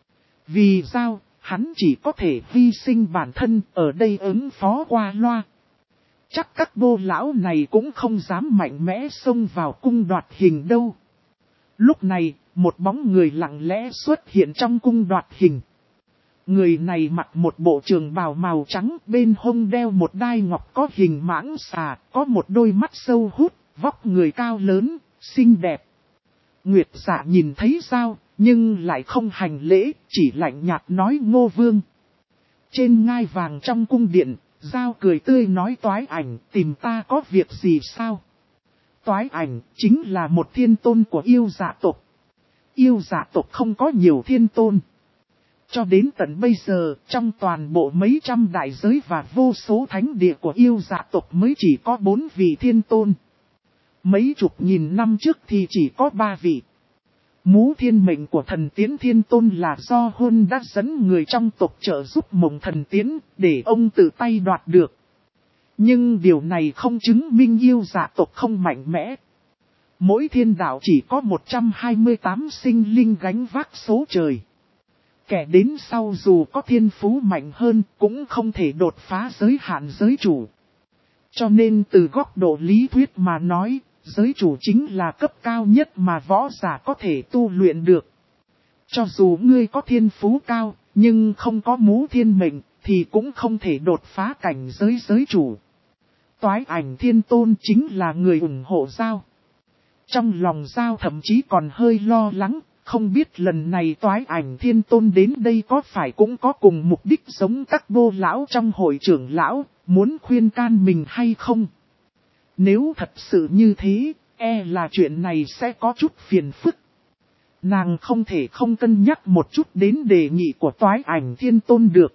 Vì sao, hắn chỉ có thể hy sinh bản thân ở đây ứng phó qua loa. Chắc các bô lão này cũng không dám mạnh mẽ xông vào cung đoạt hình đâu. Lúc này, một bóng người lặng lẽ xuất hiện trong cung đoạt hình. Người này mặc một bộ trường bào màu trắng, bên hông đeo một đai ngọc có hình mãng xà, có một đôi mắt sâu hút, vóc người cao lớn, xinh đẹp. Nguyệt Dạ nhìn thấy sao, nhưng lại không hành lễ, chỉ lạnh nhạt nói Ngô Vương. Trên ngai vàng trong cung điện, Giao cười tươi nói Toái Ảnh tìm ta có việc gì sao? Toái Ảnh chính là một thiên tôn của yêu dạ tộc. Yêu dạ tộc không có nhiều thiên tôn. Cho đến tận bây giờ, trong toàn bộ mấy trăm đại giới và vô số thánh địa của yêu dạ tộc mới chỉ có bốn vị thiên tôn. Mấy chục nghìn năm trước thì chỉ có ba vị. Mũ thiên mệnh của thần tiến thiên tôn là do Hôn đã dẫn người trong tộc trợ giúp mộng thần tiến để ông tự tay đoạt được. Nhưng điều này không chứng minh yêu dạ tộc không mạnh mẽ. Mỗi thiên đạo chỉ có một trăm hai mươi tám sinh linh gánh vác số trời. Kẻ đến sau dù có thiên phú mạnh hơn cũng không thể đột phá giới hạn giới chủ. Cho nên từ góc độ lý thuyết mà nói, giới chủ chính là cấp cao nhất mà võ giả có thể tu luyện được. Cho dù ngươi có thiên phú cao, nhưng không có mũ thiên mệnh, thì cũng không thể đột phá cảnh giới giới chủ. Toái Ảnh thiên tôn chính là người ủng hộ Giao. Trong lòng Giao thậm chí còn hơi lo lắng, không biết lần này Toái Ảnh thiên tôn đến đây có phải cũng có cùng mục đích giống các bô lão trong hội trưởng lão, muốn khuyên can mình hay không? Nếu thật sự như thế, e là chuyện này sẽ có chút phiền phức. Nàng không thể không cân nhắc một chút đến đề nghị của Toái Ảnh thiên tôn được.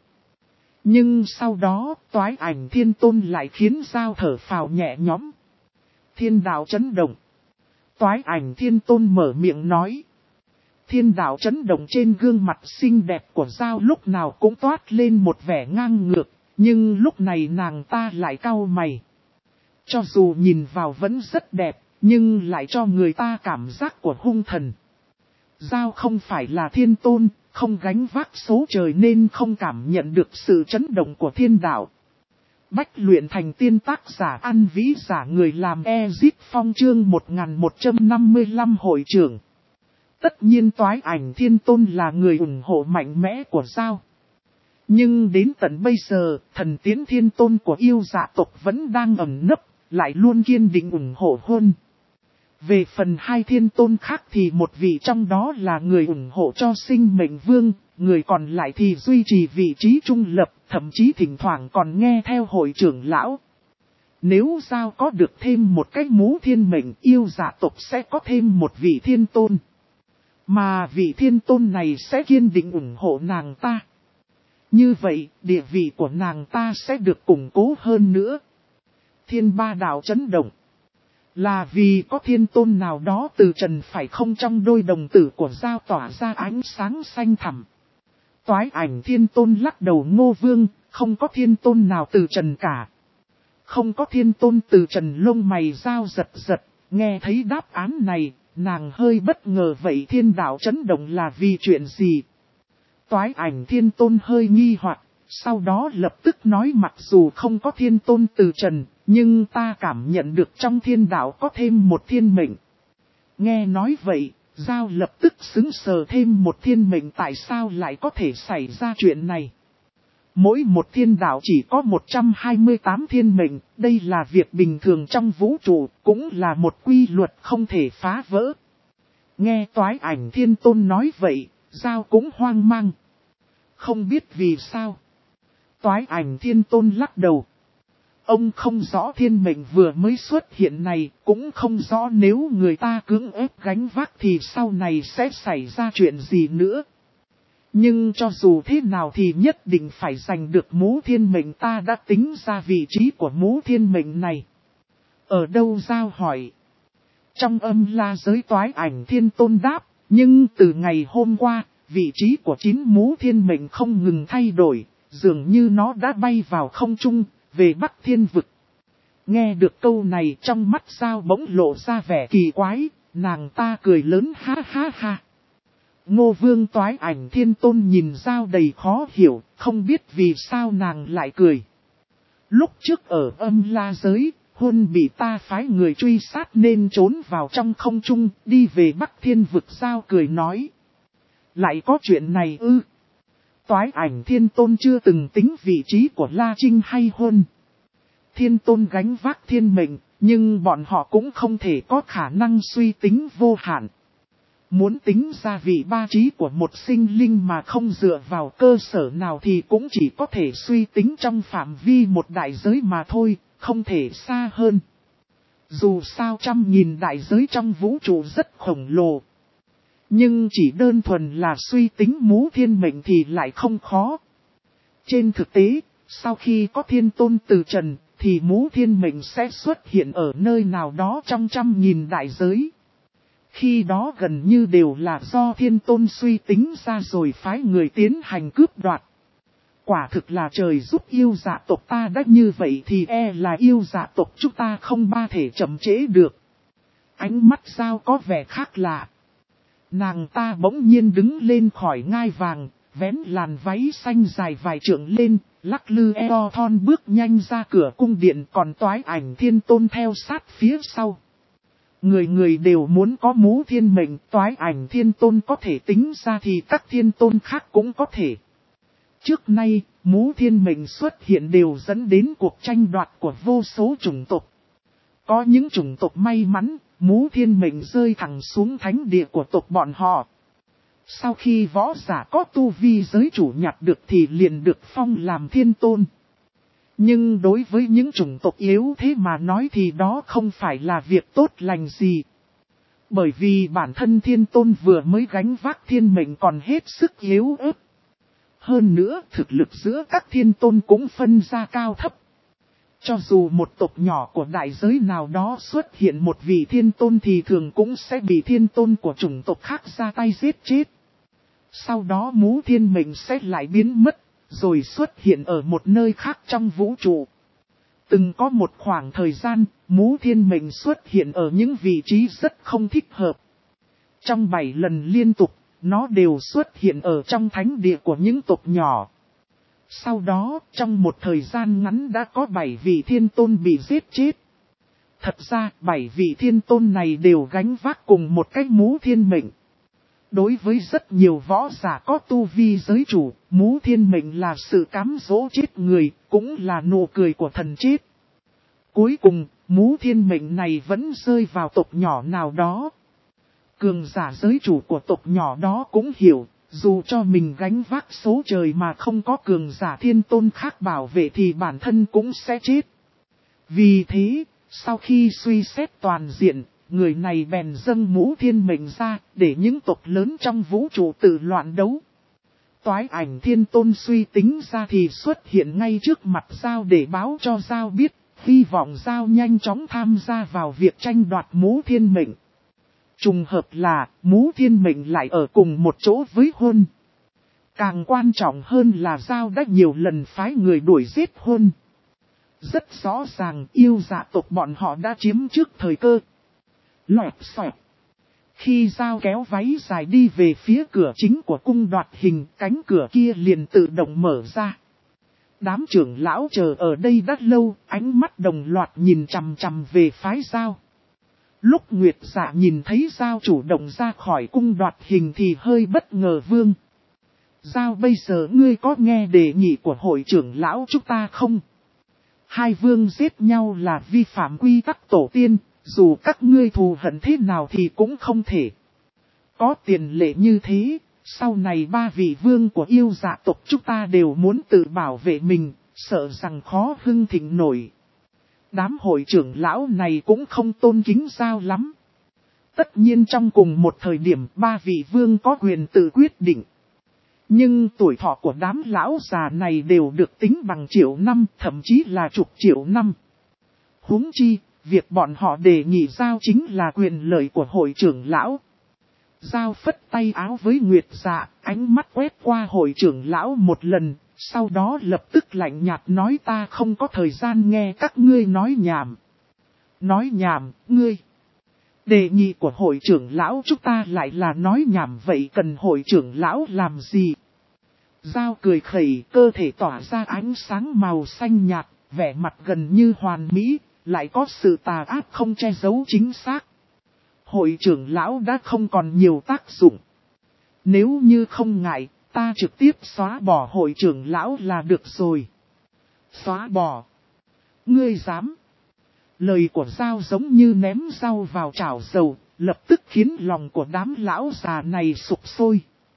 Nhưng sau đó, Toái Ảnh thiên tôn lại khiến Giao thở phào nhẹ nhõm. Thiên đạo chấn động. Toái Ảnh thiên tôn mở miệng nói. Thiên đạo chấn động trên gương mặt xinh đẹp của Giao lúc nào cũng toát lên một vẻ ngang ngược, nhưng lúc này nàng ta lại cau mày. Cho dù nhìn vào vẫn rất đẹp, nhưng lại cho người ta cảm giác của hung thần. Giao không phải là thiên tôn, không gánh vác số trời nên không cảm nhận được sự chấn động của thiên đạo. Bách luyện thành tiên tác giả ăn vĩ giả người làm Ezit Phong chương một nghìn một trăm năm mươi lăm hội trưởng. Tất nhiên Toái Ảnh thiên tôn là người ủng hộ mạnh mẽ của Giao. Nhưng đến tận bây giờ, thần tiến thiên tôn của yêu dạ tộc vẫn đang ẩn nấp, lại luôn kiên định ủng hộ Hôn. Về phần hai thiên tôn khác thì một vị trong đó là người ủng hộ cho sinh mệnh vương, người còn lại thì duy trì vị trí trung lập, thậm chí thỉnh thoảng còn nghe theo hội trưởng lão. Nếu Giao có được thêm một cái mũ thiên mệnh, yêu dạ tộc sẽ có thêm một vị thiên tôn. Mà vị thiên tôn này sẽ kiên định ủng hộ nàng ta. Như vậy, địa vị của nàng ta sẽ được củng cố hơn nữa. Thiên ba đạo chấn động. Là vì có thiên tôn nào đó từ trần phải không, trong đôi đồng tử của Giao tỏa ra ánh sáng xanh thẳm. Toái Ảnh thiên tôn lắc đầu Ngô Vương, không có thiên tôn nào từ trần cả. Không có thiên tôn từ trần, lông mày Giao giật giật, nghe thấy đáp án này, nàng hơi bất ngờ. Vậy thiên đạo chấn động là vì chuyện gì? Toái Ảnh Thiên Tôn hơi nghi hoặc, sau đó lập tức nói mặc dù không có thiên tôn từ trần, nhưng ta cảm nhận được trong thiên đạo có thêm một thiên mệnh. Nghe nói vậy, Giao lập tức xứng sờ, thêm một thiên mệnh, tại sao lại có thể xảy ra chuyện này? Mỗi một thiên đạo chỉ có một trăm hai mươi tám thiên mệnh, đây là việc bình thường trong vũ trụ, cũng là một quy luật không thể phá vỡ. Nghe Toái Ảnh Thiên Tôn nói vậy, Giao cũng hoang mang. Không biết vì sao. Toái Ảnh Thiên Tôn lắc đầu. Ông không rõ thiên mệnh vừa mới xuất hiện này, cũng không rõ nếu người ta cưỡng ép gánh vác thì sau này sẽ xảy ra chuyện gì nữa. Nhưng cho dù thế nào thì nhất định phải giành được mũ thiên mệnh, ta đã tính ra vị trí của mũ thiên mệnh này. Ở đâu? Giao hỏi. Trong âm la giới. Toái Ảnh Thiên Tôn đáp, nhưng từ ngày hôm qua, vị trí của chín mũ thiên mệnh không ngừng thay đổi, dường như nó đã bay vào không trung, về Bắc Thiên Vực. Nghe được câu này trong mắt Giao bỗng lộ ra vẻ kỳ quái, nàng ta cười lớn ha ha ha. Ngô Vương. Toái Ảnh Thiên Tôn nhìn Giao đầy khó hiểu, không biết vì sao nàng lại cười. Lúc trước ở âm la giới, Huân bị ta phái người truy sát nên trốn vào trong không trung, đi về Bắc Thiên Vực. Giao cười nói. Lại có chuyện này ư? Toái Ảnh Thiên Tôn chưa từng tính vị trí của La Trinh hay Huân. Thiên Tôn gánh vác thiên mệnh, nhưng bọn họ cũng không thể có khả năng suy tính vô hạn. Muốn tính ra vị ba trí của một sinh linh mà không dựa vào cơ sở nào thì cũng chỉ có thể suy tính trong phạm vi một đại giới mà thôi, không thể xa hơn. Dù sao trăm nghìn đại giới trong vũ trụ rất khổng lồ. Nhưng chỉ đơn thuần là suy tính mũ thiên mệnh thì lại không khó. Trên thực tế, sau khi có thiên tôn từ trần, thì mũ thiên mệnh sẽ xuất hiện ở nơi nào đó trong trăm nghìn đại giới. Khi đó gần như đều là do thiên tôn suy tính ra rồi phái người tiến hành cướp đoạt. Quả thực là trời giúp yêu dạ tộc ta đã như vậy thì e là yêu dạ tộc chúng ta không ba thể chậm trễ được. Ánh mắt Giao có vẻ khác lạ. Nàng ta bỗng nhiên đứng lên khỏi ngai vàng, vén làn váy xanh dài vài trượng lên, lắc lư eo thon bước nhanh ra cửa cung điện, còn Toái Ảnh Thiên Tôn theo sát phía sau. Người người đều muốn có mũ thiên mệnh, Toái Ảnh Thiên Tôn có thể tính ra thì các thiên tôn khác cũng có thể. Trước nay, mũ thiên mệnh xuất hiện đều dẫn đến cuộc tranh đoạt của vô số chủng tộc. Có những chủng tộc may mắn, mũ thiên mệnh rơi thẳng xuống thánh địa của tộc bọn họ. Sau khi võ giả có tu vi giới chủ nhặt được thì liền được phong làm thiên tôn. Nhưng đối với những chủng tộc yếu thế mà nói thì đó không phải là việc tốt lành gì. Bởi vì bản thân thiên tôn vừa mới gánh vác thiên mệnh còn hết sức yếu ớt. Hơn nữa thực lực giữa các thiên tôn cũng phân ra cao thấp. Cho dù một tộc nhỏ của đại giới nào đó xuất hiện một vị thiên tôn thì thường cũng sẽ bị thiên tôn của chủng tộc khác ra tay giết chết. Sau đó mũ thiên mệnh sẽ lại biến mất, rồi xuất hiện ở một nơi khác trong vũ trụ. Từng có một khoảng thời gian, mũ thiên mệnh xuất hiện ở những vị trí rất không thích hợp. Trong bảy lần liên tục, nó đều xuất hiện ở trong thánh địa của những tộc nhỏ. Sau đó, trong một thời gian ngắn đã có bảy vị thiên tôn bị giết chết. Thật ra, bảy vị thiên tôn này đều gánh vác cùng một cái mũ thiên mệnh. Đối với rất nhiều võ giả có tu vi giới chủ, mũ thiên mệnh là sự cám dỗ chết người, cũng là nụ cười của thần chết. Cuối cùng, mũ thiên mệnh này vẫn rơi vào tộc nhỏ nào đó. Cường giả giới chủ của tộc nhỏ đó cũng hiểu, dù cho mình gánh vác số trời mà không có cường giả thiên tôn khác bảo vệ thì bản thân cũng sẽ chết. Vì thế, sau khi suy xét toàn diện, người này bèn dâng mũ thiên mệnh ra, để những tộc lớn trong vũ trụ tự loạn đấu. Toái Ảnh Thiên Tôn suy tính ra thì xuất hiện ngay trước mặt Giao để báo cho Giao biết, hy vọng Giao nhanh chóng tham gia vào việc tranh đoạt mũ thiên mệnh. Trùng hợp là, mũ thiên mệnh lại ở cùng một chỗ với Huân. Càng quan trọng hơn là Giao đã nhiều lần phái người đuổi giết Huân. Rất rõ ràng yêu dạ tộc bọn họ đã chiếm trước thời cơ. Loẹt xoẹt. Khi Giao kéo váy dài đi về phía cửa chính của cung đoạt hình, cánh cửa kia liền tự động mở ra. Đám trưởng lão chờ ở đây đã lâu, ánh mắt đồng loạt nhìn chằm chằm về phái Giao. Lúc Nguyệt Dạ nhìn thấy Giao chủ động ra khỏi cung đoạt hình thì hơi bất ngờ. Vương Giao, bây giờ ngươi có nghe đề nghị của hội trưởng lão chúng ta không? Hai vương giết nhau là vi phạm quy tắc tổ tiên, dù các ngươi thù hận thế nào thì cũng không thể. Có tiền lệ như thế, sau này ba vị vương của yêu dạ tộc chúng ta đều muốn tự bảo vệ mình, sợ rằng khó hưng thịnh nổi. Đám hội trưởng lão này cũng không tôn kính Giao lắm. Tất nhiên trong cùng một thời điểm ba vị vương có quyền tự quyết định. Nhưng tuổi thọ của đám lão già này đều được tính bằng triệu năm, thậm chí là chục triệu năm. Huống chi, việc bọn họ đề nghị Giao chính là quyền lợi của hội trưởng lão. Giao phất tay áo với Nguyệt Dạ, ánh mắt quét qua hội trưởng lão một lần, sau đó lập tức lạnh nhạt nói ta không có thời gian nghe các ngươi nói nhảm. Nói nhảm, ngươi. Đề nghị của hội trưởng lão chúng ta lại là nói nhảm, vậy cần hội trưởng lão làm gì? Giao cười khẩy, cơ thể tỏa ra ánh sáng màu xanh nhạt, vẻ mặt gần như hoàn mỹ, lại có sự tà ác không che giấu chính xác. Hội trưởng lão đã không còn nhiều tác dụng. Nếu như không ngại, ta trực tiếp xóa bỏ hội trưởng lão là được rồi. Xóa bỏ? Ngươi dám? Lời của Giao giống như ném rau vào chảo dầu, lập tức khiến lòng của đám lão già này sụp sôi.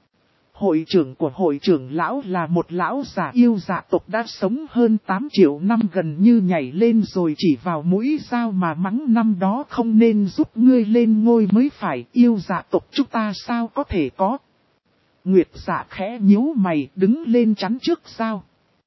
Hội trưởng của hội trưởng lão là một lão già yêu dạ tộc đã sống hơn tám triệu năm, gần như nhảy lên rồi chỉ vào mũi Giao mà mắng năm đó không nên giúp ngươi lên ngôi mới phải, yêu dạ tộc chúng ta sao có thể có. Nguyệt Dạ khẽ nhíu mày đứng lên chắn trước Giao.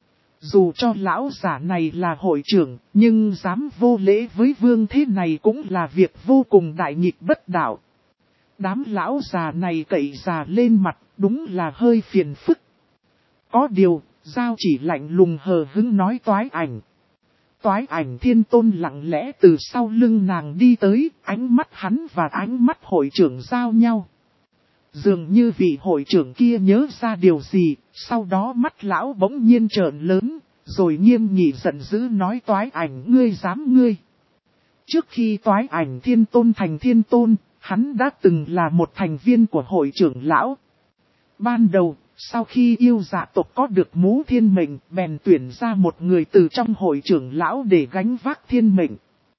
Dù cho lão giả này là hội trưởng, nhưng dám vô lễ với vương thế này cũng là việc vô cùng đại nghịch bất đạo. Đám lão già này cậy già lên mặt, đúng là hơi phiền phức. Có điều, Giao chỉ lạnh lùng hờ hững nói Toái Ảnh. Toái Ảnh Thiên Tôn lặng lẽ từ sau lưng nàng đi tới, ánh mắt hắn và ánh mắt hội trưởng giao nhau. Dường như vị hội trưởng kia nhớ ra điều gì, sau đó mắt lão bỗng nhiên trợn lớn, rồi nghiêm nghị giận dữ nói Toái Ảnh ngươi dám ngươi. Trước khi Toái Ảnh Thiên Tôn thành Thiên Tôn, hắn đã từng là một thành viên của hội trưởng lão. Ban đầu, sau khi yêu dạ tộc có được mũ thiên mệnh, bèn tuyển ra một người từ trong hội trưởng lão để gánh vác thiên mệnh.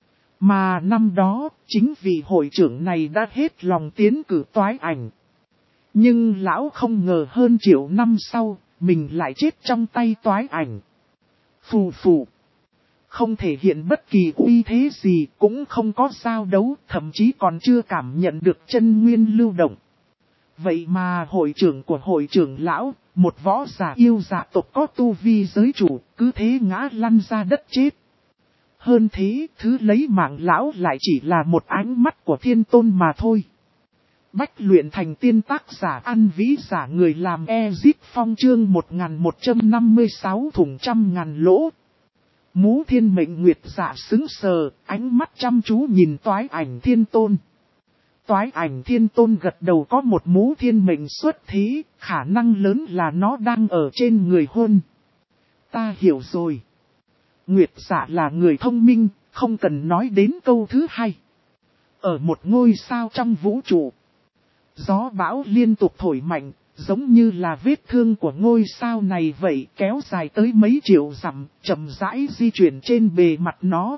Mà năm đó, chính vì hội trưởng này đã hết lòng tiến cử Toái Ảnh. Nhưng lão không ngờ hơn triệu năm sau, mình lại chết trong tay Toái Ảnh. Phù phù. Không thể hiện bất kỳ uy thế gì, cũng không có giao đấu, thậm chí còn chưa cảm nhận được chân nguyên lưu động. Vậy mà hội trưởng của hội trưởng lão, một võ giả yêu dạ tộc có tu vi giới chủ, cứ thế ngã lăn ra đất chết. Hơn thế, thứ lấy mạng lão lại chỉ là một ánh mắt của Thiên Tôn mà thôi. Bách luyện thành tiên, tác giả An Vĩ, giả người làm Ezit Phong, chương một nghìn một trăm năm mươi sáu thủng trăm ngàn lỗ. Mũ thiên mệnh Nguyệt Dạ sững sờ, ánh mắt chăm chú nhìn Toái Ảnh Thiên Tôn. Toái Ảnh Thiên Tôn gật đầu, có một mũ thiên mệnh xuất thế, khả năng lớn là nó đang ở trên người Huân. Ta hiểu rồi. Nguyệt Dạ là người thông minh, không cần nói đến câu thứ hai. Ở một ngôi sao trong vũ trụ, gió bão liên tục thổi mạnh, giống như là vết thương của ngôi sao này vậy, kéo dài tới mấy triệu dặm, chậm rãi di chuyển trên bề mặt nó.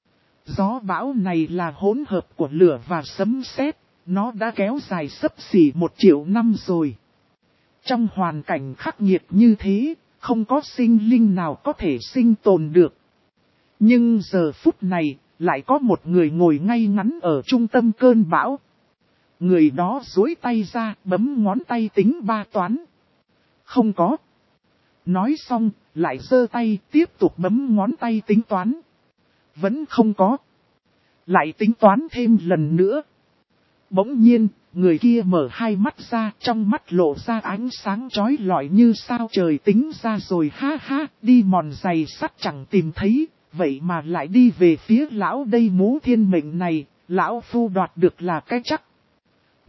Gió bão này là hỗn hợp của lửa và sấm sét, nó đã kéo dài xấp xỉ một triệu năm rồi. Trong hoàn cảnh khắc nghiệt như thế, không có sinh linh nào có thể sinh tồn được. Nhưng giờ phút này, lại có một người ngồi ngay ngắn ở trung tâm cơn bão. Người đó duỗi tay ra, bấm ngón tay tính ba toán. Không có. Nói xong, lại giơ tay, tiếp tục bấm ngón tay tính toán. Vẫn không có. Lại tính toán thêm lần nữa. Bỗng nhiên, người kia mở hai mắt ra, trong mắt lộ ra ánh sáng chói lọi như sao trời, tính ra rồi, ha ha, đi mòn giày sắt chẳng tìm thấy, vậy mà lại đi về phía lão đây. Mũ thiên mệnh này, lão phu đoạt được là cái chắc.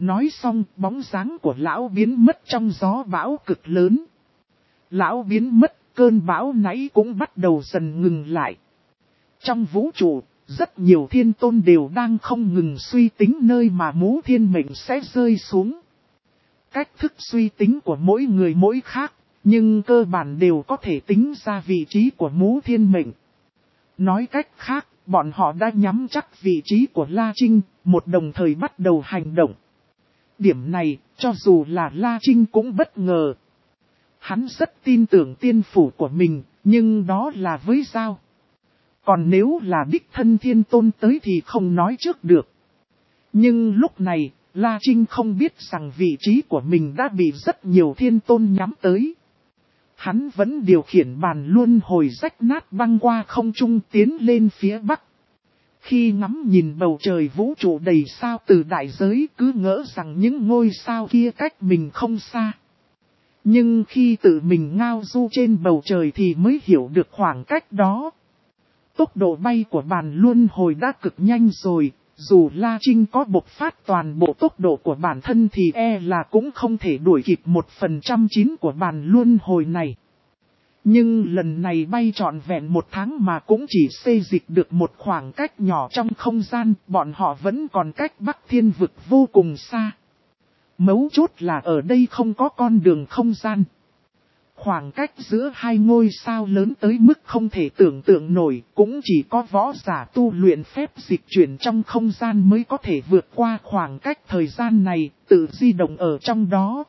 Nói xong, bóng dáng của lão biến mất trong gió bão cực lớn. Lão biến mất, cơn bão nãy cũng bắt đầu dần ngừng lại. Trong vũ trụ, rất nhiều thiên tôn đều đang không ngừng suy tính nơi mà mũ thiên mệnh sẽ rơi xuống. Cách thức suy tính của mỗi người mỗi khác, nhưng cơ bản đều có thể tính ra vị trí của mũ thiên mệnh. Nói cách khác, bọn họ đã nhắm chắc vị trí của La Trinh, một đồng thời bắt đầu hành động. Điểm này, cho dù là La Trinh cũng bất ngờ. Hắn rất tin tưởng tiên phủ của mình, nhưng đó là với Giao. Còn nếu là đích thân thiên tôn tới thì không nói trước được. Nhưng lúc này, La Trinh không biết rằng vị trí của mình đã bị rất nhiều thiên tôn nhắm tới. Hắn vẫn điều khiển bàn luân hồi rách nát băng qua không trung tiến lên phía bắc. Khi ngắm nhìn bầu trời vũ trụ đầy sao từ đại giới cứ ngỡ rằng những ngôi sao kia cách mình không xa. Nhưng khi tự mình ngao du trên bầu trời thì mới hiểu được khoảng cách đó. Tốc độ bay của bàn luân hồi đã cực nhanh rồi, dù La Trinh có bộc phát toàn bộ tốc độ của bản thân thì e là cũng không thể đuổi kịp một phần trăm chín của bàn luân hồi này. Nhưng lần này bay trọn vẹn một tháng mà cũng chỉ xê dịch được một khoảng cách nhỏ trong không gian, bọn họ vẫn còn cách Bắc Thiên Vực vô cùng xa. Mấu chốt là ở đây không có con đường không gian. Khoảng cách giữa hai ngôi sao lớn tới mức không thể tưởng tượng nổi, cũng chỉ có võ giả tu luyện phép dịch chuyển trong không gian mới có thể vượt qua khoảng cách thời gian này, tự di động ở trong đó.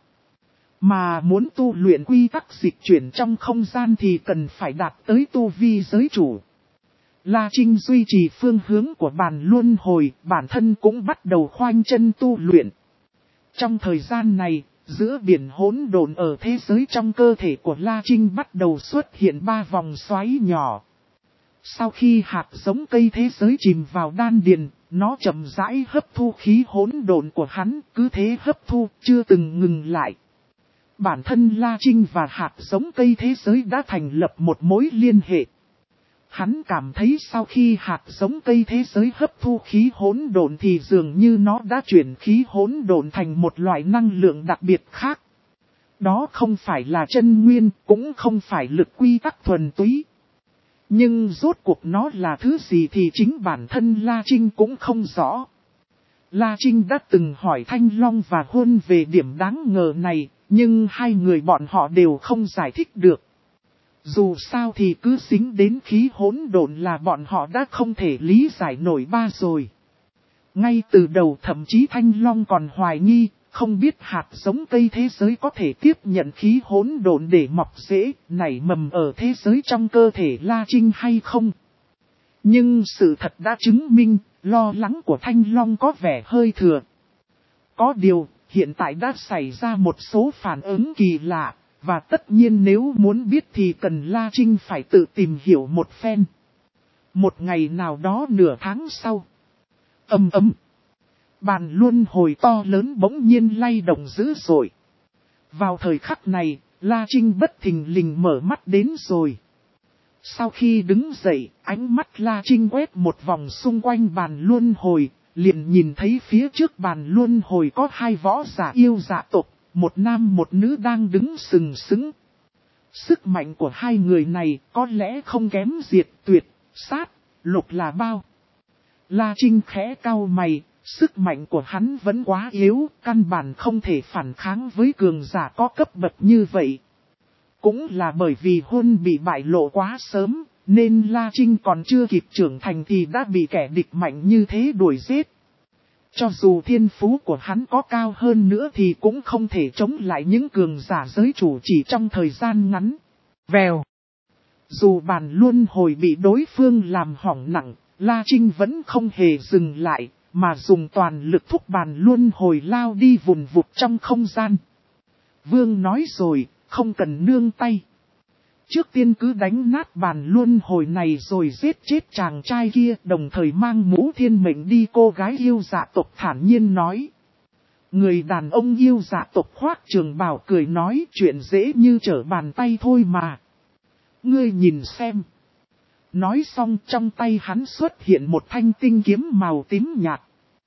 Mà muốn tu luyện quy tắc dịch chuyển trong không gian thì cần phải đạt tới tu vi giới chủ. La Trinh duy trì phương hướng của bàn luân hồi, bản thân cũng bắt đầu khoanh chân tu luyện. Trong thời gian này, giữa biển hỗn độn ở thế giới trong cơ thể của La Trinh bắt đầu xuất hiện ba vòng xoáy nhỏ. Sau khi hạt giống cây thế giới chìm vào đan điền, nó chậm rãi hấp thu khí hỗn độn của hắn, cứ thế hấp thu, chưa từng ngừng lại. Bản thân La Trinh và hạt giống cây thế giới đã thành lập một mối liên hệ. Hắn cảm thấy sau khi hạt giống cây thế giới hấp thu khí hỗn độn thì dường như nó đã chuyển khí hỗn độn thành một loại năng lượng đặc biệt khác. Đó không phải là chân nguyên, cũng không phải lực quy tắc thuần túy. Nhưng rốt cuộc nó là thứ gì thì chính bản thân La Trinh cũng không rõ. La Trinh đã từng hỏi Thanh Long và Huân về điểm đáng ngờ này, nhưng hai người bọn họ đều không giải thích được. Dù sao thì cứ dính đến khí hỗn độn là bọn họ đã không thể lý giải nổi ba rồi. Ngay từ đầu thậm chí Thanh Long còn hoài nghi, không biết hạt giống cây thế giới có thể tiếp nhận khí hỗn độn để mọc rễ, nảy mầm ở thế giới trong cơ thể La Trinh hay không. Nhưng sự thật đã chứng minh, lo lắng của Thanh Long có vẻ hơi thừa. Có điều, hiện tại đã xảy ra một số phản ứng kỳ lạ. Và tất nhiên nếu muốn biết thì cần La Trinh phải tự tìm hiểu một phen. Một ngày nào đó nửa tháng sau. Ầm ầm. Bàn luân hồi to lớn bỗng nhiên lay động dữ dội. Vào thời khắc này, La Trinh bất thình lình mở mắt đến rồi. Sau khi đứng dậy, ánh mắt La Trinh quét một vòng xung quanh bàn luân hồi, liền nhìn thấy phía trước bàn luân hồi có hai võ giả yêu dạ tộc. Một nam một nữ đang đứng sừng sững. Sức mạnh của hai người này có lẽ không kém diệt tuyệt, sát, lục là bao. La Trinh khẽ cau mày, sức mạnh của hắn vẫn quá yếu, căn bản không thể phản kháng với cường giả có cấp bậc như vậy. Cũng là bởi vì Huân bị bại lộ quá sớm, nên La Trinh còn chưa kịp trưởng thành thì đã bị kẻ địch mạnh như thế đuổi giết. Cho dù thiên phú của hắn có cao hơn nữa thì cũng không thể chống lại những cường giả giới chủ chỉ trong thời gian ngắn. Vèo. Dù bàn luân hồi bị đối phương làm hỏng nặng, La Trinh vẫn không hề dừng lại, mà dùng toàn lực thúc bàn luân hồi lao đi vùn vụt trong không gian. Vương nói rồi, không cần nương tay. Trước tiên cứ đánh nát bàn luân hồi này rồi giết chết chàng trai kia, đồng thời mang mũ thiên mệnh đi. Cô gái yêu dạ tộc thản nhiên nói. Người đàn ông yêu dạ tộc khoác trường bào cười nói chuyện dễ như trở bàn tay thôi mà. Ngươi nhìn xem. Nói xong trong tay hắn xuất hiện một thanh tinh kiếm màu tím nhạt.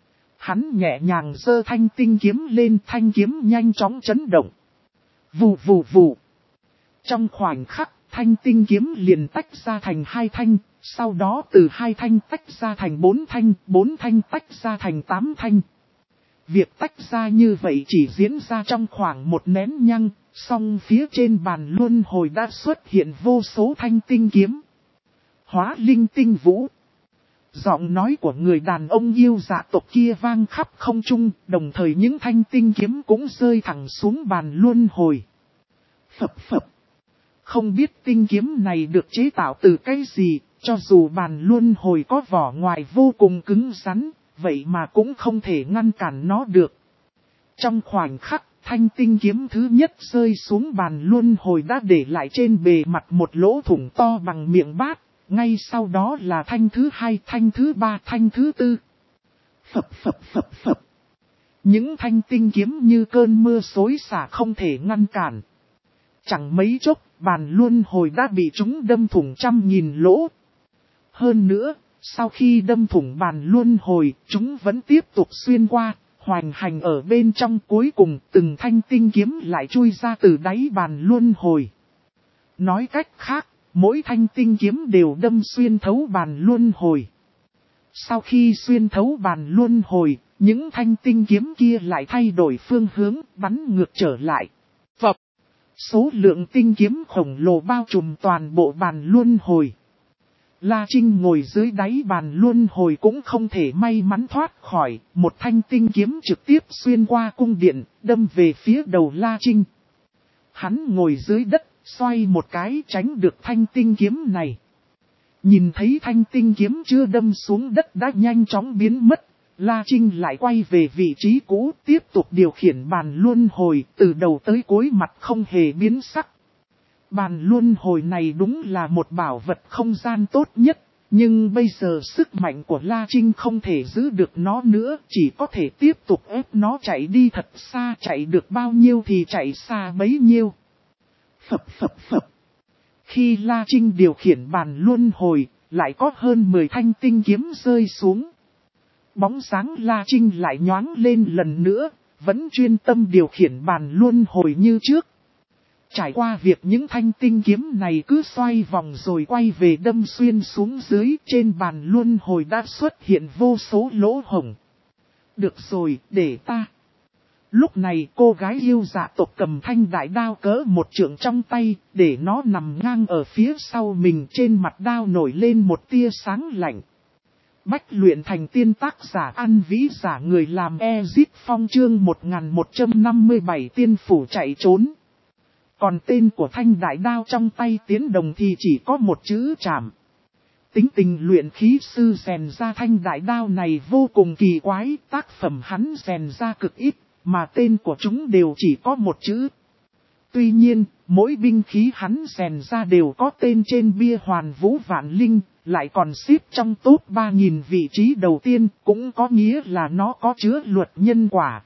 Hắn nhẹ nhàng giơ thanh tinh kiếm lên, thanh kiếm nhanh chóng chấn động. Vù vù vù. Trong khoảnh khắc, thanh tinh kiếm liền tách ra thành hai thanh, sau đó từ hai thanh tách ra thành bốn thanh, bốn thanh tách ra thành tám thanh. Việc tách ra như vậy chỉ diễn ra trong khoảng một nén nhăng, song phía trên bàn luân hồi đã xuất hiện vô số thanh tinh kiếm. Hóa linh tinh vũ. Giọng nói của người đàn ông yêu dạ tộc kia vang khắp không trung, đồng thời những thanh tinh kiếm cũng rơi thẳng xuống bàn luân hồi. Phập phập. Không biết tinh kiếm này được chế tạo từ cái gì, cho dù bàn luân hồi có vỏ ngoài vô cùng cứng rắn, vậy mà cũng không thể ngăn cản nó được. Trong khoảnh khắc, thanh tinh kiếm thứ nhất rơi xuống bàn luân hồi đã để lại trên bề mặt một lỗ thủng to bằng miệng bát. Ngay sau đó là thanh thứ hai, thanh thứ ba, thanh thứ tư. Phập phập phập phập. Những thanh tinh kiếm như cơn mưa xối xả không thể ngăn cản. Chẳng mấy chốc, bàn luân hồi đã bị chúng đâm thủng trăm nghìn lỗ. Hơn nữa, sau khi đâm thủng bàn luân hồi, chúng vẫn tiếp tục xuyên qua, hoành hành ở bên trong, cuối cùng từng thanh tinh kiếm lại chui ra từ đáy bàn luân hồi. Nói cách khác, mỗi thanh tinh kiếm đều đâm xuyên thấu bàn luân hồi. Sau khi xuyên thấu bàn luân hồi, những thanh tinh kiếm kia lại thay đổi phương hướng, bắn ngược trở lại. Phập! Số lượng tinh kiếm khổng lồ bao trùm toàn bộ bàn luân hồi. La Trinh ngồi dưới đáy bàn luân hồi cũng không thể may mắn thoát khỏi, một thanh tinh kiếm trực tiếp xuyên qua cung điện, đâm về phía đầu La Trinh. Hắn ngồi dưới đất, xoay một cái tránh được thanh tinh kiếm này. Nhìn thấy thanh tinh kiếm chưa đâm xuống đất đã nhanh chóng biến mất, La Trinh lại quay về vị trí cũ, tiếp tục điều khiển bàn luân hồi, từ đầu tới cuối mặt không hề biến sắc. Bàn luân hồi này đúng là một bảo vật không gian tốt nhất, nhưng bây giờ sức mạnh của La Trinh không thể giữ được nó nữa, chỉ có thể tiếp tục ép nó chạy đi thật xa, chạy được bao nhiêu thì chạy xa bấy nhiêu. Phập phập phập. Khi La Trinh điều khiển bàn luân hồi, lại có hơn mười thanh tinh kiếm rơi xuống. Bóng dáng La Trinh lại nhoáng lên lần nữa, vẫn chuyên tâm điều khiển bàn luân hồi như trước. Trải qua việc những thanh tinh kiếm này cứ xoay vòng rồi quay về đâm xuyên xuống dưới, trên bàn luân hồi đã xuất hiện vô số lỗ hổng. Được rồi, để ta. Lúc này cô gái yêu dạ tộc cầm thanh đại đao cỡ một trượng trong tay, để nó nằm ngang ở phía sau mình, trên mặt đao nổi lên một tia sáng lạnh. Bách luyện thành tiên, tác giả An Vĩ, giả người làm Ezit Phong, chương một nghìn một trăm năm mươi bảy tiên phủ chạy trốn. Còn tên của thanh đại đao trong tay Tiến Đồng thì chỉ có một chữ chạm. Tính tình luyện khí sư rèn ra thanh đại đao này vô cùng kỳ quái, tác phẩm hắn rèn ra cực ít, mà tên của chúng đều chỉ có một chữ. Tuy nhiên, mỗi binh khí hắn rèn ra đều có tên trên bia Hoàn Vũ Vạn Linh, lại còn xếp trong top ba nghìn vị trí đầu tiên, cũng có nghĩa là nó có chứa luật nhân quả.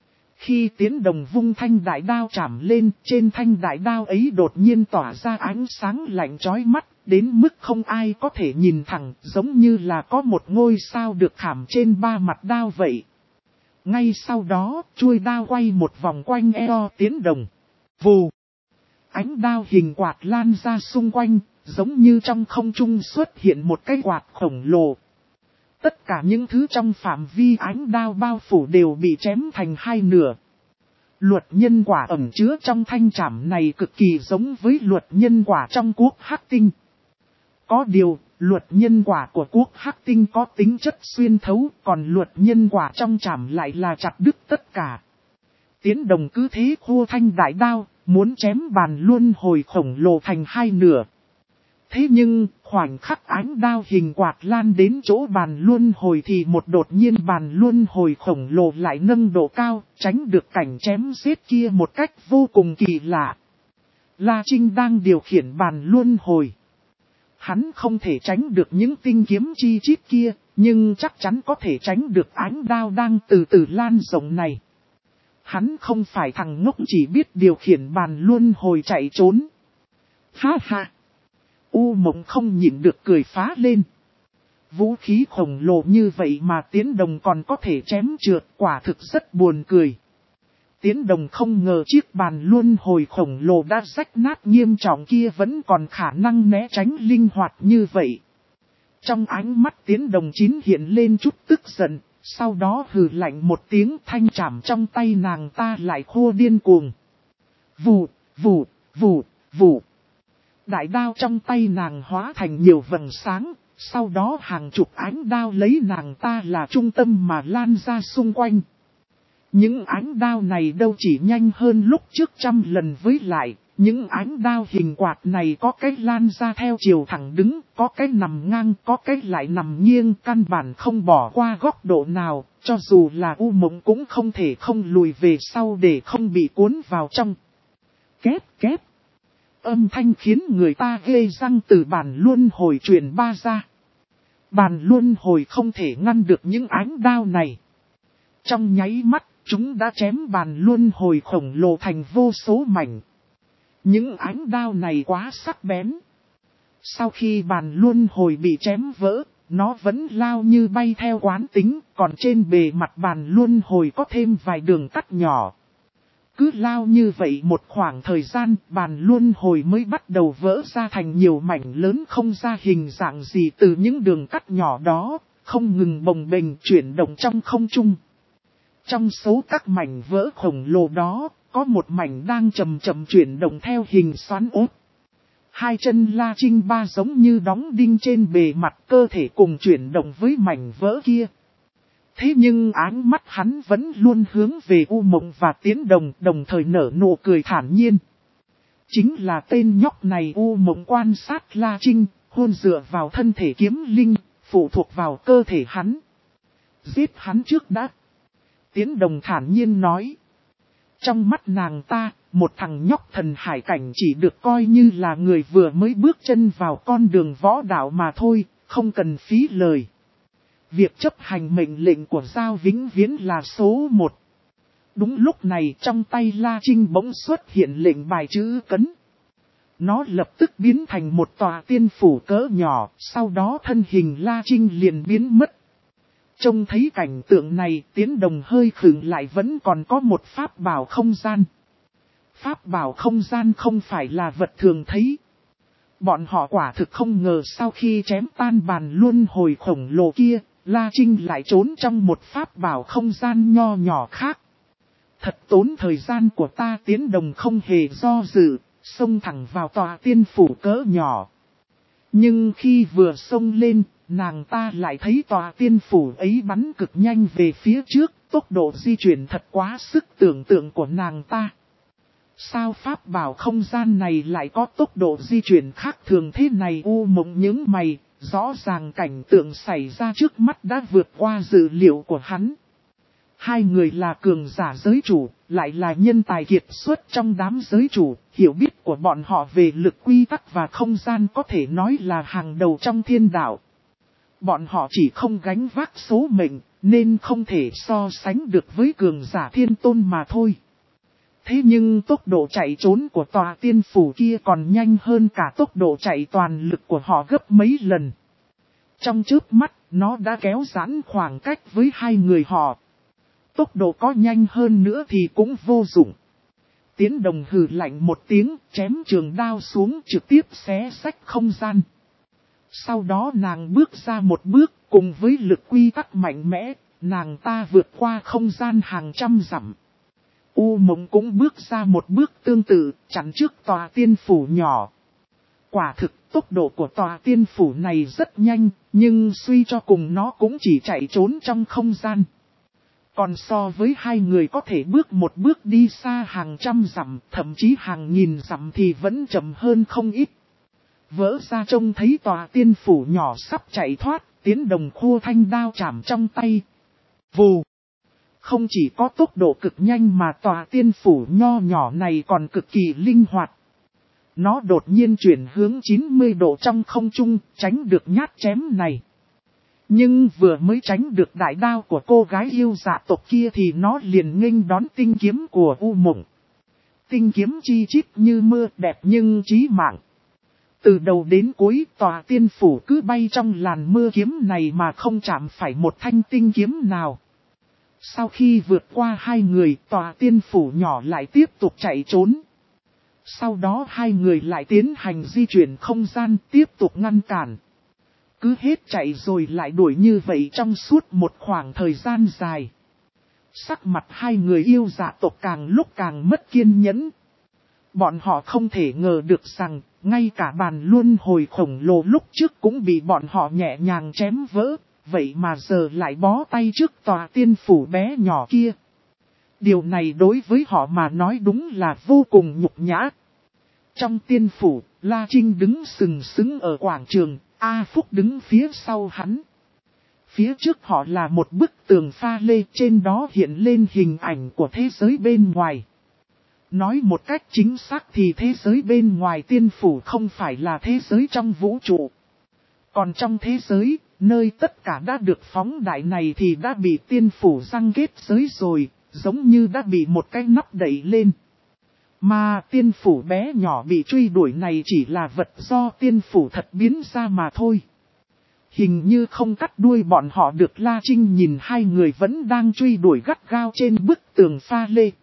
Khi Tiến Đồng vung thanh đại đao chạm lên, trên thanh đại đao ấy đột nhiên tỏa ra ánh sáng lạnh chói mắt, đến mức không ai có thể nhìn thẳng, giống như là có một ngôi sao được khảm trên ba mặt đao vậy. Ngay sau đó, chuôi đao quay một vòng quanh eo Tiến Đồng. Vù! Ánh đao hình quạt lan ra xung quanh, giống như trong không trung xuất hiện một cái quạt khổng lồ. Tất cả những thứ trong phạm vi ánh đao bao phủ đều bị chém thành hai nửa. Luật nhân quả ẩn chứa trong thanh trảm này cực kỳ giống với luật nhân quả trong quốc Hắc Tinh. Có điều, luật nhân quả của quốc Hắc Tinh có tính chất xuyên thấu, còn luật nhân quả trong trảm lại là chặt đứt tất cả. Tiến Đồng cứ thế khô thanh đại đao, muốn chém bàn luân hồi khổng lồ thành hai nửa. Thế nhưng, khoảnh khắc ánh đao hình quạt lan đến chỗ bàn luân hồi thì một đột nhiên bàn luân hồi khổng lồ lại nâng độ cao, tránh được cảnh chém giết kia một cách vô cùng kỳ lạ. La Trinh đang điều khiển bàn luân hồi. Hắn không thể tránh được những tinh kiếm chi chít kia, nhưng chắc chắn có thể tránh được ánh đao đang từ từ lan rộng này. Hắn không phải thằng ngốc chỉ biết điều khiển bàn luân hồi chạy trốn. Ha ha! U Mộng không nhịn được cười phá lên. Vũ khí khổng lồ như vậy mà Tiến Đồng còn có thể chém trượt, quả thực rất buồn cười. Tiến Đồng không ngờ chiếc bàn luân hồi khổng lồ đã rách nát nghiêm trọng kia vẫn còn khả năng né tránh linh hoạt như vậy. Trong ánh mắt Tiến Đồng chín hiện lên chút tức giận, sau đó hừ lạnh một tiếng, thanh trảm trong tay nàng ta lại khô điên cuồng. Vù, vù, vù, vù. Đại đao trong tay nàng hóa thành nhiều vầng sáng, sau đó hàng chục ánh đao lấy nàng ta là trung tâm mà lan ra xung quanh. Những ánh đao này đâu chỉ nhanh hơn lúc trước trăm lần, với lại, những ánh đao hình quạt này có cái lan ra theo chiều thẳng đứng, có cái nằm ngang, có cái lại nằm nghiêng, căn bản không bỏ qua góc độ nào, cho dù là U Mộng cũng không thể không lùi về sau để không bị cuốn vào trong. Két két. Âm thanh khiến người ta ghê răng từ bàn luân hồi truyền ba ra. Bàn luân hồi không thể ngăn được những ánh đao này. Trong nháy mắt, chúng đã chém bàn luân hồi khổng lồ thành vô số mảnh. Những ánh đao này quá sắc bén. Sau khi bàn luân hồi bị chém vỡ, nó vẫn lao như bay theo quán tính, còn trên bề mặt bàn luân hồi có thêm vài đường cắt nhỏ. Cứ lao như vậy một khoảng thời gian, bàn luân hồi mới bắt đầu vỡ ra thành nhiều mảnh lớn không ra hình dạng gì từ những đường cắt nhỏ đó, không ngừng bồng bềnh chuyển động trong không trung. Trong số các mảnh vỡ khổng lồ đó, có một mảnh đang chậm chậm chuyển động theo hình xoắn ốc. Hai chân La Trinh Ba giống như đóng đinh trên bề mặt cơ thể cùng chuyển động với mảnh vỡ kia. Thế nhưng ánh mắt hắn vẫn luôn hướng về U Mộng và Tiến Đồng, đồng thời nở nụ cười thản nhiên. Chính là tên nhóc này. U Mộng quan sát La Trinh, hôn dựa vào thân thể kiếm linh, phụ thuộc vào cơ thể hắn. Giết hắn trước đã. Tiến Đồng thản nhiên nói. Trong mắt nàng ta, một thằng nhóc thần hải cảnh chỉ được coi như là người vừa mới bước chân vào con đường võ đạo mà thôi, không cần phí lời. Việc chấp hành mệnh lệnh của Giao vĩnh viễn là số một. Đúng lúc này trong tay La Trinh bỗng xuất hiện lệnh bài chữ cấn. Nó lập tức biến thành một tòa tiên phủ cỡ nhỏ, sau đó thân hình La Trinh liền biến mất. Trông thấy cảnh tượng này, Tiến Đồng hơi khựng lại, vẫn còn có một pháp bảo không gian. Pháp bảo không gian không phải là vật thường thấy. Bọn họ quả thực không ngờ sau khi chém tan bàn luân hồi khổng lồ kia, La Trinh lại trốn trong một pháp bảo không gian nho nhỏ khác. Thật tốn thời gian của ta. Tiến Đồng không hề do dự, xông thẳng vào tòa tiên phủ cỡ nhỏ. Nhưng khi vừa xông lên, nàng ta lại thấy tòa tiên phủ ấy bắn cực nhanh về phía trước, tốc độ di chuyển thật quá sức tưởng tượng của nàng ta. Sao pháp bảo không gian này lại có tốc độ di chuyển khác thường thế này? U Mộng nhướng mày, rõ ràng cảnh tượng xảy ra trước mắt đã vượt qua dự liệu của hắn. Hai người là cường giả giới chủ, lại là nhân tài kiệt xuất trong đám giới chủ, hiểu biết của bọn họ về lực quy tắc và không gian có thể nói là hàng đầu trong thiên đạo. Bọn họ chỉ không gánh vác số mệnh, nên không thể so sánh được với cường giả thiên tôn mà thôi. Thế nhưng tốc độ chạy trốn của tòa tiên phủ kia còn nhanh hơn cả tốc độ chạy toàn lực của họ gấp mấy lần. Trong chớp mắt, nó đã kéo giãn khoảng cách với hai người họ. Tốc độ có nhanh hơn nữa thì cũng vô dụng. Tiến Đồng hừ lạnh một tiếng, chém trường đao xuống, trực tiếp xé rách không gian. Sau đó nàng bước ra một bước, cùng với lực quy tắc mạnh mẽ, nàng ta vượt qua không gian hàng trăm dặm. U Mộng cũng bước ra một bước tương tự, chắn trước tòa tiên phủ nhỏ. Quả thực, tốc độ của tòa tiên phủ này rất nhanh, nhưng suy cho cùng nó cũng chỉ chạy trốn trong không gian. Còn so với hai người có thể bước một bước đi xa hàng trăm dặm, thậm chí hàng nghìn dặm thì vẫn chậm hơn không ít. Vỡ ra trông thấy tòa tiên phủ nhỏ sắp chạy thoát, Tiến Đồng khua thanh đao chảm trong tay. Vù! Không chỉ có tốc độ cực nhanh mà tòa tiên phủ nho nhỏ này còn cực kỳ linh hoạt. Nó đột nhiên chuyển hướng chín mươi độ trong không trung, tránh được nhát chém này. Nhưng vừa mới tránh được đại đao của cô gái yêu dạ tộc kia thì nó liền nghênh đón tinh kiếm của U Mộng. Tinh kiếm chi chít như mưa, đẹp nhưng chí mạng. Từ đầu đến cuối tòa tiên phủ cứ bay trong làn mưa kiếm này mà không chạm phải một thanh tinh kiếm nào. Sau khi vượt qua hai người, tòa tiên phủ nhỏ lại tiếp tục chạy trốn. Sau đó hai người lại tiến hành di chuyển không gian, tiếp tục ngăn cản. Cứ hết chạy rồi lại đuổi như vậy trong suốt một khoảng thời gian dài. Sắc mặt hai người yêu dạ tộc càng lúc càng mất kiên nhẫn. Bọn họ không thể ngờ được rằng, ngay cả bàn luân hồi khổng lồ lúc trước cũng bị bọn họ nhẹ nhàng chém vỡ, vậy mà giờ lại bó tay trước tòa tiên phủ bé nhỏ kia. Điều này đối với họ mà nói đúng là vô cùng nhục nhã. Trong tiên phủ, La Trinh đứng sừng sững ở quảng trường, A Phúc đứng phía sau hắn. Phía trước họ là một bức tường pha lê, trên đó hiện lên hình ảnh của thế giới bên ngoài. Nói một cách chính xác thì thế giới bên ngoài tiên phủ không phải là thế giới trong vũ trụ. Còn trong thế giới, nơi tất cả đã được phóng đại này thì đã bị tiên phủ răng kết giới rồi, giống như đã bị một cái nắp đậy lên. Mà tiên phủ bé nhỏ bị truy đuổi này chỉ là vật do tiên phủ thật biến ra mà thôi. Hình như không cắt đuôi bọn họ được. La Trinh nhìn hai người vẫn đang truy đuổi gắt gao trên bức tường pha lê.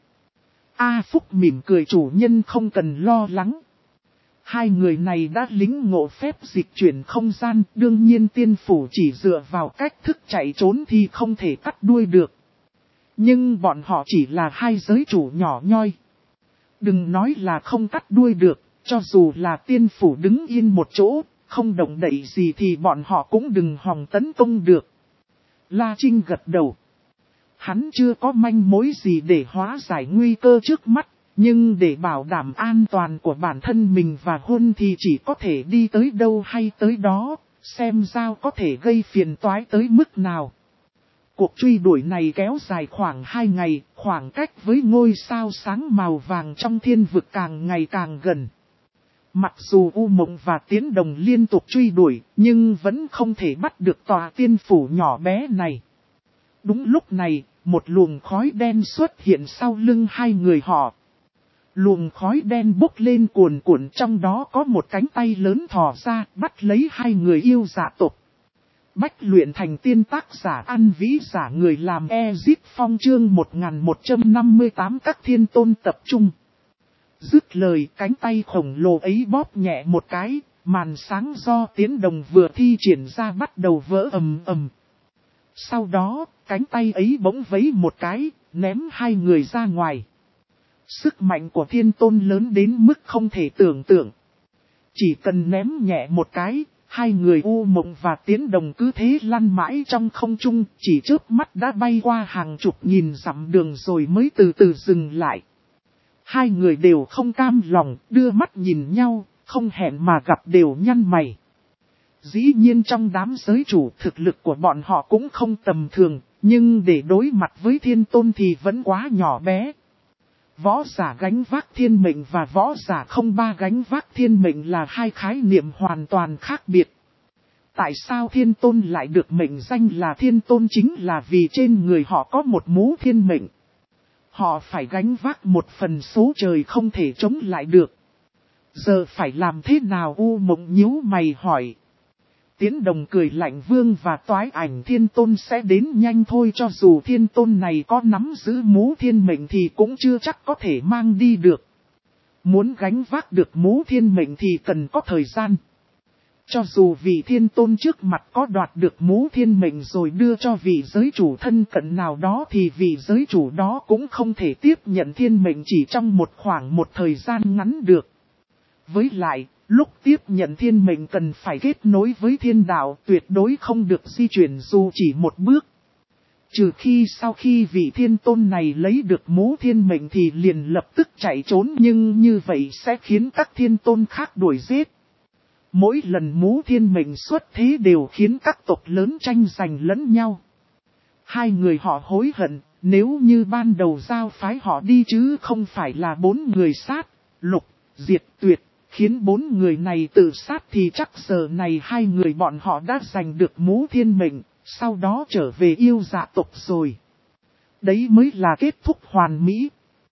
A Phúc mỉm cười, chủ nhân không cần lo lắng. Hai người này đã lính ngộ phép dịch chuyển không gian, đương nhiên tiên phủ chỉ dựa vào cách thức chạy trốn thì không thể cắt đuôi được. Nhưng bọn họ chỉ là hai giới chủ nhỏ nhoi. Đừng nói là không cắt đuôi được, cho dù là tiên phủ đứng yên một chỗ, không động đậy gì thì bọn họ cũng đừng hòng tấn công được. La Trinh gật đầu. Hắn chưa có manh mối gì để hóa giải nguy cơ trước mắt, nhưng để bảo đảm an toàn của bản thân mình và Huân thì chỉ có thể đi tới đâu hay tới đó, xem sao có thể gây phiền toái tới mức nào. Cuộc truy đuổi này kéo dài khoảng hai ngày, khoảng cách với ngôi sao sáng màu vàng trong thiên vực càng ngày càng gần. Mặc dù U Mộng và Tiến Đồng liên tục truy đuổi, nhưng vẫn không thể bắt được tòa tiên phủ nhỏ bé này. Đúng lúc này, một luồng khói đen xuất hiện sau lưng hai người họ. Luồng khói đen bốc lên cuồn cuộn, trong đó có một cánh tay lớn thò ra, bắt lấy hai người yêu dạ tộc. Bách luyện thành tiên, tác giả An Vĩ, giả người làm Ezit Phong, chương một nghìn một trăm năm mươi tám các thiên tôn tập trung. Dứt lời, cánh tay khổng lồ ấy bóp nhẹ một cái, màn sáng do Tiến Đồng vừa thi triển ra bắt đầu vỡ ầm ầm. Sau đó, cánh tay ấy bỗng vấy một cái, ném hai người ra ngoài. Sức mạnh của thiên tôn lớn đến mức không thể tưởng tượng. Chỉ cần ném nhẹ một cái, hai người U Mộng và Tiến Đồng cứ thế lăn mãi trong không trung, chỉ chớp mắt đã bay qua hàng chục nghìn dặm đường rồi mới từ từ dừng lại. Hai người đều không cam lòng, đưa mắt nhìn nhau, không hẹn mà gặp đều nhăn mày. Dĩ nhiên trong đám giới chủ thực lực của bọn họ cũng không tầm thường, nhưng để đối mặt với thiên tôn thì vẫn quá nhỏ bé. Võ giả gánh vác thiên mệnh và võ giả không ba gánh vác thiên mệnh là hai khái niệm hoàn toàn khác biệt. Tại sao thiên tôn lại được mệnh danh là thiên tôn, chính là vì trên người họ có một mũ thiên mệnh. Họ phải gánh vác một phần số trời không thể chống lại được. Giờ phải làm thế nào? U Mộng nhíu mày hỏi. Tiến Đồng cười lạnh, Vương và Toái Ảnh thiên tôn sẽ đến nhanh thôi, cho dù thiên tôn này có nắm giữ mũ thiên mệnh thì cũng chưa chắc có thể mang đi được. Muốn gánh vác được mũ thiên mệnh thì cần có thời gian. Cho dù vị thiên tôn trước mặt có đoạt được mũ thiên mệnh rồi đưa cho vị giới chủ thân cận nào đó thì vị giới chủ đó cũng không thể tiếp nhận thiên mệnh chỉ trong một khoảng một thời gian ngắn được. Với lại, lúc tiếp nhận thiên mệnh cần phải kết nối với thiên đạo, tuyệt đối không được di chuyển dù chỉ một bước. Trừ khi sau khi vị thiên tôn này lấy được mũ thiên mệnh thì liền lập tức chạy trốn, nhưng như vậy sẽ khiến các thiên tôn khác đuổi giết. Mỗi lần mũ thiên mệnh xuất thế đều khiến các tộc lớn tranh giành lẫn nhau. Hai người họ hối hận, nếu như ban đầu giao phái họ đi chứ không phải là bốn người sát, lục, diệt, tuyệt, khiến bốn người này tự sát thì chắc giờ này hai người bọn họ đã giành được mũ thiên mệnh, sau đó trở về yêu dạ tộc rồi. Đấy mới là kết thúc hoàn mỹ.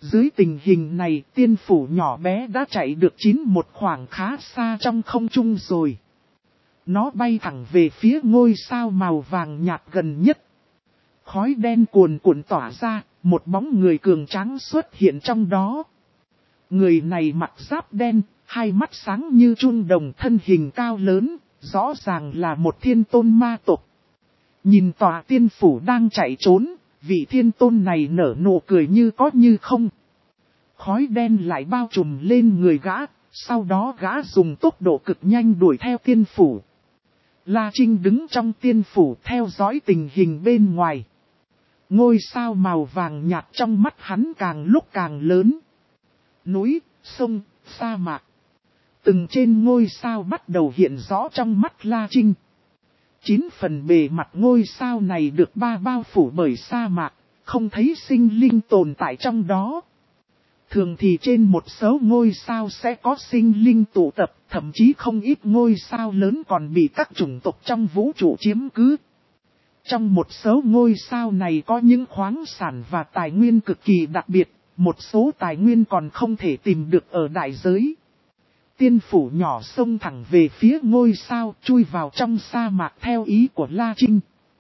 Dưới tình hình này, tiên phủ nhỏ bé đã chạy được chín một khoảng khá xa trong không trung rồi. Nó bay thẳng về phía ngôi sao màu vàng nhạt gần nhất. Khói đen cuồn cuộn tỏa ra, một bóng người cường tráng xuất hiện trong đó. Người này mặc giáp đen, hai mắt sáng như chun đồng, thân hình cao lớn, rõ ràng là một thiên tôn ma tộc. Nhìn tòa tiên phủ đang chạy trốn, vị thiên tôn này nở nụ cười như có như không. Khói đen lại bao trùm lên người gã, sau đó gã dùng tốc độ cực nhanh đuổi theo tiên phủ. La Trinh đứng trong tiên phủ theo dõi tình hình bên ngoài. Ngôi sao màu vàng nhạt trong mắt hắn càng lúc càng lớn. Núi, sông, sa mạc. Từng trên ngôi sao bắt đầu hiện rõ trong mắt La Trinh. Chín phần bề mặt ngôi sao này được ba bao phủ bởi sa mạc, không thấy sinh linh tồn tại trong đó. Thường thì trên một số ngôi sao sẽ có sinh linh tụ tập, thậm chí không ít ngôi sao lớn còn bị các chủng tộc trong vũ trụ chiếm cứ. Trong một số ngôi sao này có những khoáng sản và tài nguyên cực kỳ đặc biệt, một số tài nguyên còn không thể tìm được ở đại giới. Tiên phủ nhỏ xông thẳng về phía ngôi sao, chui vào trong sa mạc theo ý của La Trinh.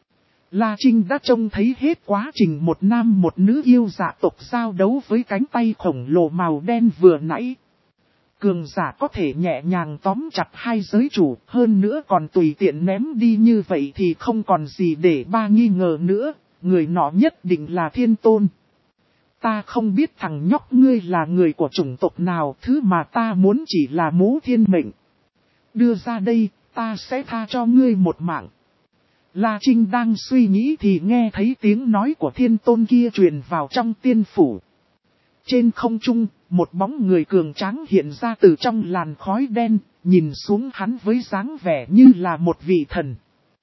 La Trinh đã trông thấy hết quá trình một nam một nữ yêu dạ tộc giao đấu với cánh tay khổng lồ màu đen vừa nãy. Cường giả có thể nhẹ nhàng tóm chặt hai giới chủ, hơn nữa còn tùy tiện ném đi như vậy thì không còn gì để ba nghi ngờ nữa, người nọ nhất định là thiên tôn. Ta không biết thằng nhóc ngươi là người của chủng tộc nào, thứ mà ta muốn chỉ là Mũ Thiên Mệnh. Đưa ra đây, ta sẽ tha cho ngươi một mạng. La Trinh đang suy nghĩ thì nghe thấy tiếng nói của thiên tôn kia truyền vào trong tiên phủ. Trên không trung, một bóng người cường tráng hiện ra từ trong làn khói đen, nhìn xuống hắn với dáng vẻ như là một vị thần.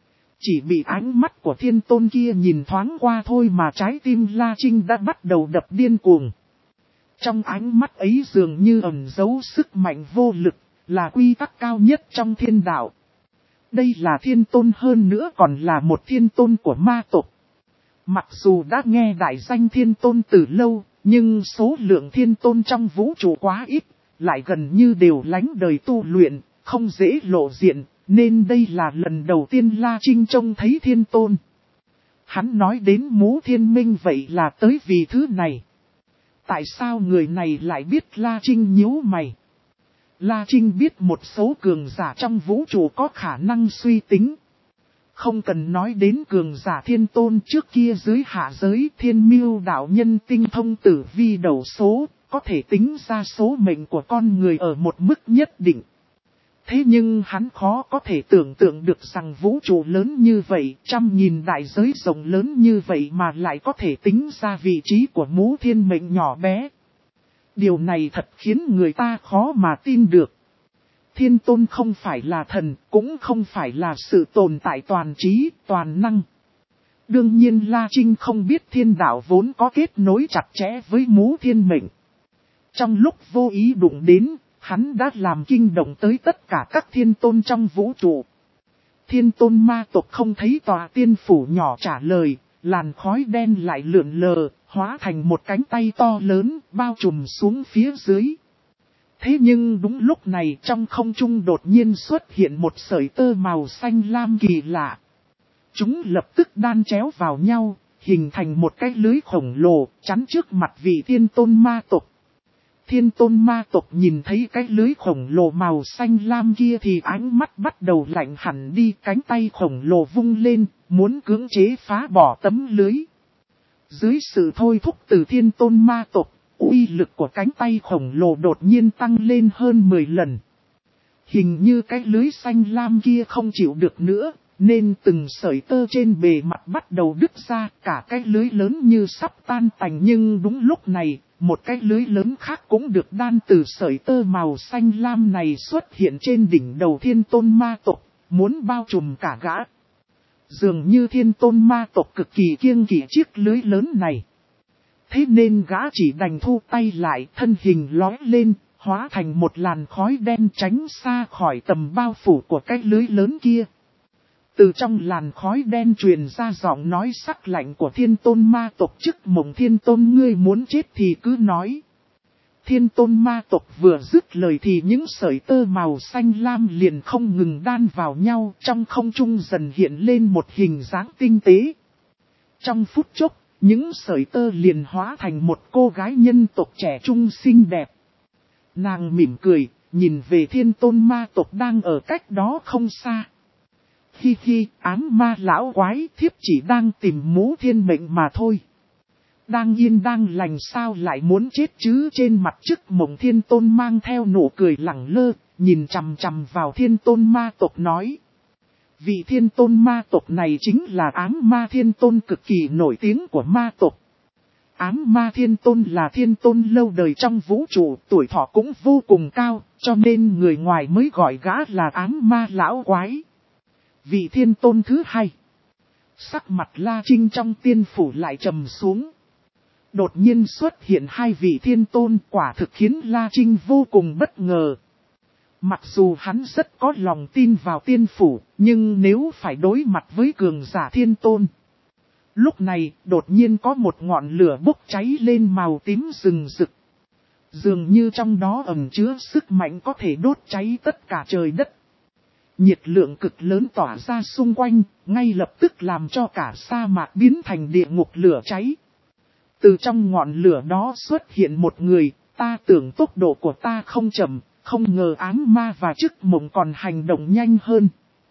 Chỉ bị ánh mắt của thiên tôn kia nhìn thoáng qua thôi mà trái tim La Trinh đã bắt đầu đập điên cuồng. Trong ánh mắt ấy dường như ẩn giấu sức mạnh vô lực, là quy tắc cao nhất trong thiên đạo. Đây là thiên tôn hơn nữa còn là một thiên tôn của ma tộc. Mặc dù đã nghe đại danh thiên tôn từ lâu, nhưng số lượng thiên tôn trong vũ trụ quá ít, lại gần như đều lánh đời tu luyện, không dễ lộ diện, nên đây là lần đầu tiên La Trinh trông thấy thiên tôn. Hắn nói đến Mũ Thiên Minh vậy là tới vì thứ này. Tại sao người này lại biết? La Trinh nhíu mày. La Trinh biết một số cường giả trong vũ trụ có khả năng suy tính. Không cần nói đến cường giả thiên tôn, trước kia dưới hạ giới Thiên Miêu đạo nhân tinh thông tử vi đầu số, có thể tính ra số mệnh của con người ở một mức nhất định. Thế nhưng hắn khó có thể tưởng tượng được rằng vũ trụ lớn như vậy, trăm nghìn đại giới rộng lớn như vậy mà lại có thể tính ra vị trí của Mũ Thiên Mệnh nhỏ bé. Điều này thật khiến người ta khó mà tin được. Thiên tôn không phải là thần, cũng không phải là sự tồn tại toàn trí, toàn năng. Đương nhiên La Trinh không biết thiên đạo vốn có kết nối chặt chẽ với Mũ Thiên Mệnh. Trong lúc vô ý đụng đến, hắn đã làm kinh động tới tất cả các thiên tôn trong vũ trụ. Thiên tôn ma tộc không thấy tòa tiên phủ nhỏ trả lời, làn khói đen lại lượn lờ, hóa thành một cánh tay to lớn, bao trùm xuống phía dưới. Thế nhưng đúng lúc này trong không trung đột nhiên xuất hiện một sợi tơ màu xanh lam kỳ lạ. Chúng lập tức đan chéo vào nhau, hình thành một cái lưới khổng lồ, chắn trước mặt vị thiên tôn ma tộc. Thiên tôn ma tộc nhìn thấy cái lưới khổng lồ màu xanh lam kia thì ánh mắt bắt đầu lạnh hẳn đi, cánh tay khổng lồ vung lên, muốn cưỡng chế phá bỏ tấm lưới. Dưới sự thôi thúc từ thiên tôn ma tộc, uy lực của cánh tay khổng lồ đột nhiên tăng lên hơn mười lần. Hình như cái lưới xanh lam kia không chịu được nữa, nên từng sợi tơ trên bề mặt bắt đầu đứt ra, cả cái lưới lớn như sắp tan tành. Nhưng đúng lúc này, một cái lưới lớn khác cũng được đan từ sợi tơ màu xanh lam này xuất hiện trên đỉnh đầu thiên tôn ma tộc, muốn bao trùm cả gã. Dường như thiên tôn ma tộc cực kỳ kiêng kỵ chiếc lưới lớn này. Thế nên gã chỉ đành thu tay lại, thân hình lói lên, hóa thành một làn khói đen tránh xa khỏi tầm bao phủ của cái lưới lớn kia. Từ trong làn khói đen truyền ra giọng nói sắc lạnh của thiên tôn ma tộc chức mộng thiên tôn ngươi muốn chết thì cứ nói. Thiên tôn ma tộc vừa dứt lời thì những sợi tơ màu xanh lam liền không ngừng đan vào nhau trong không trung dần hiện lên một hình dáng tinh tế. Trong phút chốc, những sợi tơ liền hóa thành một cô gái nhân tộc trẻ trung xinh đẹp. Nàng mỉm cười, nhìn về thiên tôn ma tộc đang ở cách đó không xa. Hi hi, ám ma lão quái thiếp chỉ đang tìm Mũ Thiên Mệnh mà thôi. Đang yên đang lành sao lại muốn chết chứ trên mặt chức mộng thiên tôn mang theo nụ cười lẳng lơ, nhìn chằm chằm vào thiên tôn ma tộc nói. Vị thiên tôn ma tộc này chính là ám ma thiên tôn cực kỳ nổi tiếng của ma tộc. Ám ma thiên tôn là thiên tôn lâu đời trong vũ trụ, tuổi thọ cũng vô cùng cao, cho nên người ngoài mới gọi gã là ám ma lão quái. Vị thiên tôn thứ hai. Sắc mặt La Trinh trong tiên phủ lại trầm xuống. Đột nhiên xuất hiện hai vị thiên tôn quả thực khiến La Trinh vô cùng bất ngờ. Mặc dù hắn rất có lòng tin vào tiên phủ, nhưng nếu phải đối mặt với cường giả thiên tôn. Lúc này, đột nhiên có một ngọn lửa bốc cháy lên màu tím rừng rực. Dường như trong đó ẩn chứa sức mạnh có thể đốt cháy tất cả trời đất. Nhiệt lượng cực lớn tỏa ra xung quanh, ngay lập tức làm cho cả sa mạc biến thành địa ngục lửa cháy. Từ trong ngọn lửa đó xuất hiện một người, ta tưởng tốc độ của ta không chậm, không ngờ ám ma và chức mộng còn hành động nhanh hơn.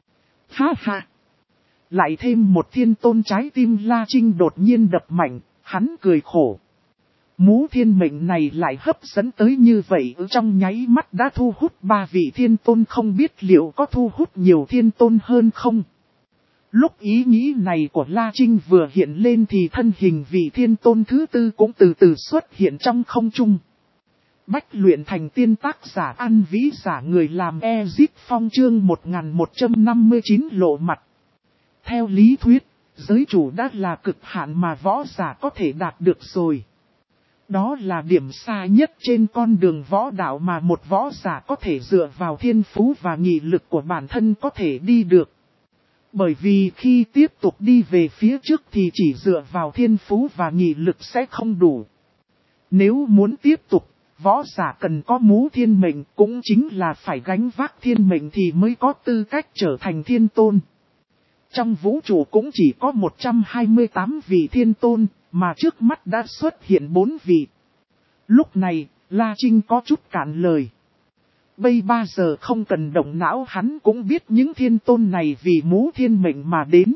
Ha ha! Lại thêm một thiên tôn trái tim La Trinh đột nhiên đập mạnh, hắn cười khổ. Mũ Thiên Mệnh này lại hấp dẫn tới như vậy ở trong nháy mắt đã thu hút ba vị thiên tôn không biết liệu có thu hút nhiều thiên tôn hơn không. Lúc ý nghĩ này của La Trinh vừa hiện lên thì thân hình vị thiên tôn thứ tư cũng từ từ xuất hiện trong không trung. Bách luyện thành tiên tác giả ăn vĩ giả người làm Ezip Phong chương một nghìn một trăm năm mươi chín lộ mặt. Theo lý thuyết, giới chủ đã là cực hạn mà võ giả có thể đạt được rồi. Đó là điểm xa nhất trên con đường võ đạo mà một võ giả có thể dựa vào thiên phú và nghị lực của bản thân có thể đi được. Bởi vì khi tiếp tục đi về phía trước thì chỉ dựa vào thiên phú và nghị lực sẽ không đủ. Nếu muốn tiếp tục, võ giả cần có Mũ Thiên Mệnh cũng chính là phải gánh vác thiên mệnh thì mới có tư cách trở thành thiên tôn. Trong vũ trụ cũng chỉ có một trăm hai mươi tám vị thiên tôn, mà trước mắt đã xuất hiện bốn vị. Lúc này, La Trinh có chút cạn lời. Bây ba giờ không cần động não hắn cũng biết những thiên tôn này vì Mũ Thiên Mệnh mà đến.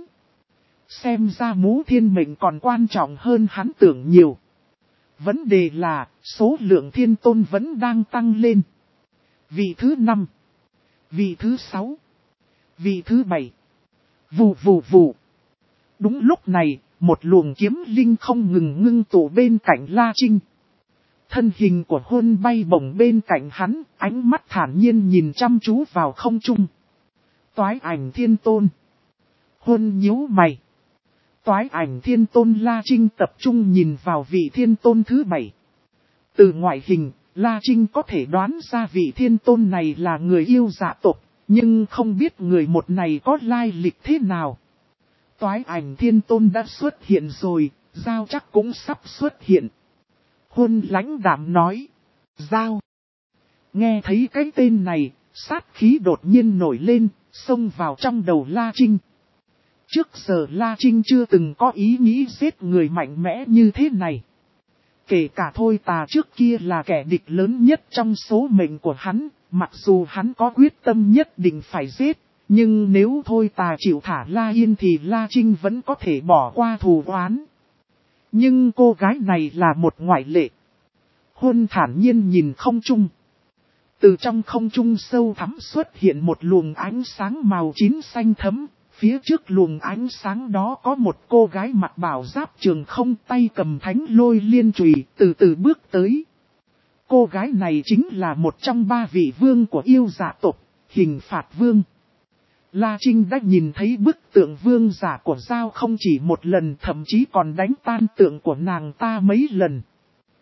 Xem ra Mũ Thiên Mệnh còn quan trọng hơn hắn tưởng nhiều. Vấn đề là, số lượng thiên tôn vẫn đang tăng lên. Vị thứ năm, vị thứ sáu, vị thứ bảy. Vù vù vù. Đúng lúc này, một luồng kiếm linh không ngừng ngưng tụ bên cạnh La Trinh. Thân hình của Hôn bay bổng bên cạnh hắn, ánh mắt thản nhiên nhìn chăm chú vào không trung. Toái ảnh thiên tôn. Hôn nhíu mày. Toái ảnh thiên tôn La Trinh tập trung nhìn vào vị thiên tôn thứ bảy. Từ ngoại hình, La Trinh có thể đoán ra vị thiên tôn này là người yêu dạ tộc, nhưng không biết người một này có lai lịch thế nào. Toái ảnh thiên tôn đã xuất hiện rồi, Giao chắc cũng sắp xuất hiện. Hôn lãnh đạm nói. Giao. Nghe thấy cái tên này, sát khí đột nhiên nổi lên, xông vào trong đầu La Trinh. Trước giờ La Trinh chưa từng có ý nghĩ giết người mạnh mẽ như thế này. Kể cả Thôi Tà trước kia là kẻ địch lớn nhất trong số mệnh của hắn, mặc dù hắn có quyết tâm nhất định phải giết, nhưng nếu Thôi Tà chịu thả La Yên thì La Trinh vẫn có thể bỏ qua thù oán. Nhưng cô gái này là một ngoại lệ. Hôn thản nhiên nhìn không trung. Từ trong không trung sâu thẳm xuất hiện một luồng ánh sáng màu chín xanh thẫm. Phía trước luồng ánh sáng đó có một cô gái mặc bảo giáp trường không, tay cầm thánh lôi liên chùy, từ từ bước tới. Cô gái này chính là một trong ba vị vương của yêu dạ tộc, Hình Phạt Vương. La Trinh đã nhìn thấy bức tượng vương giả của Giao không chỉ một lần, thậm chí còn đánh tan tượng của nàng ta mấy lần.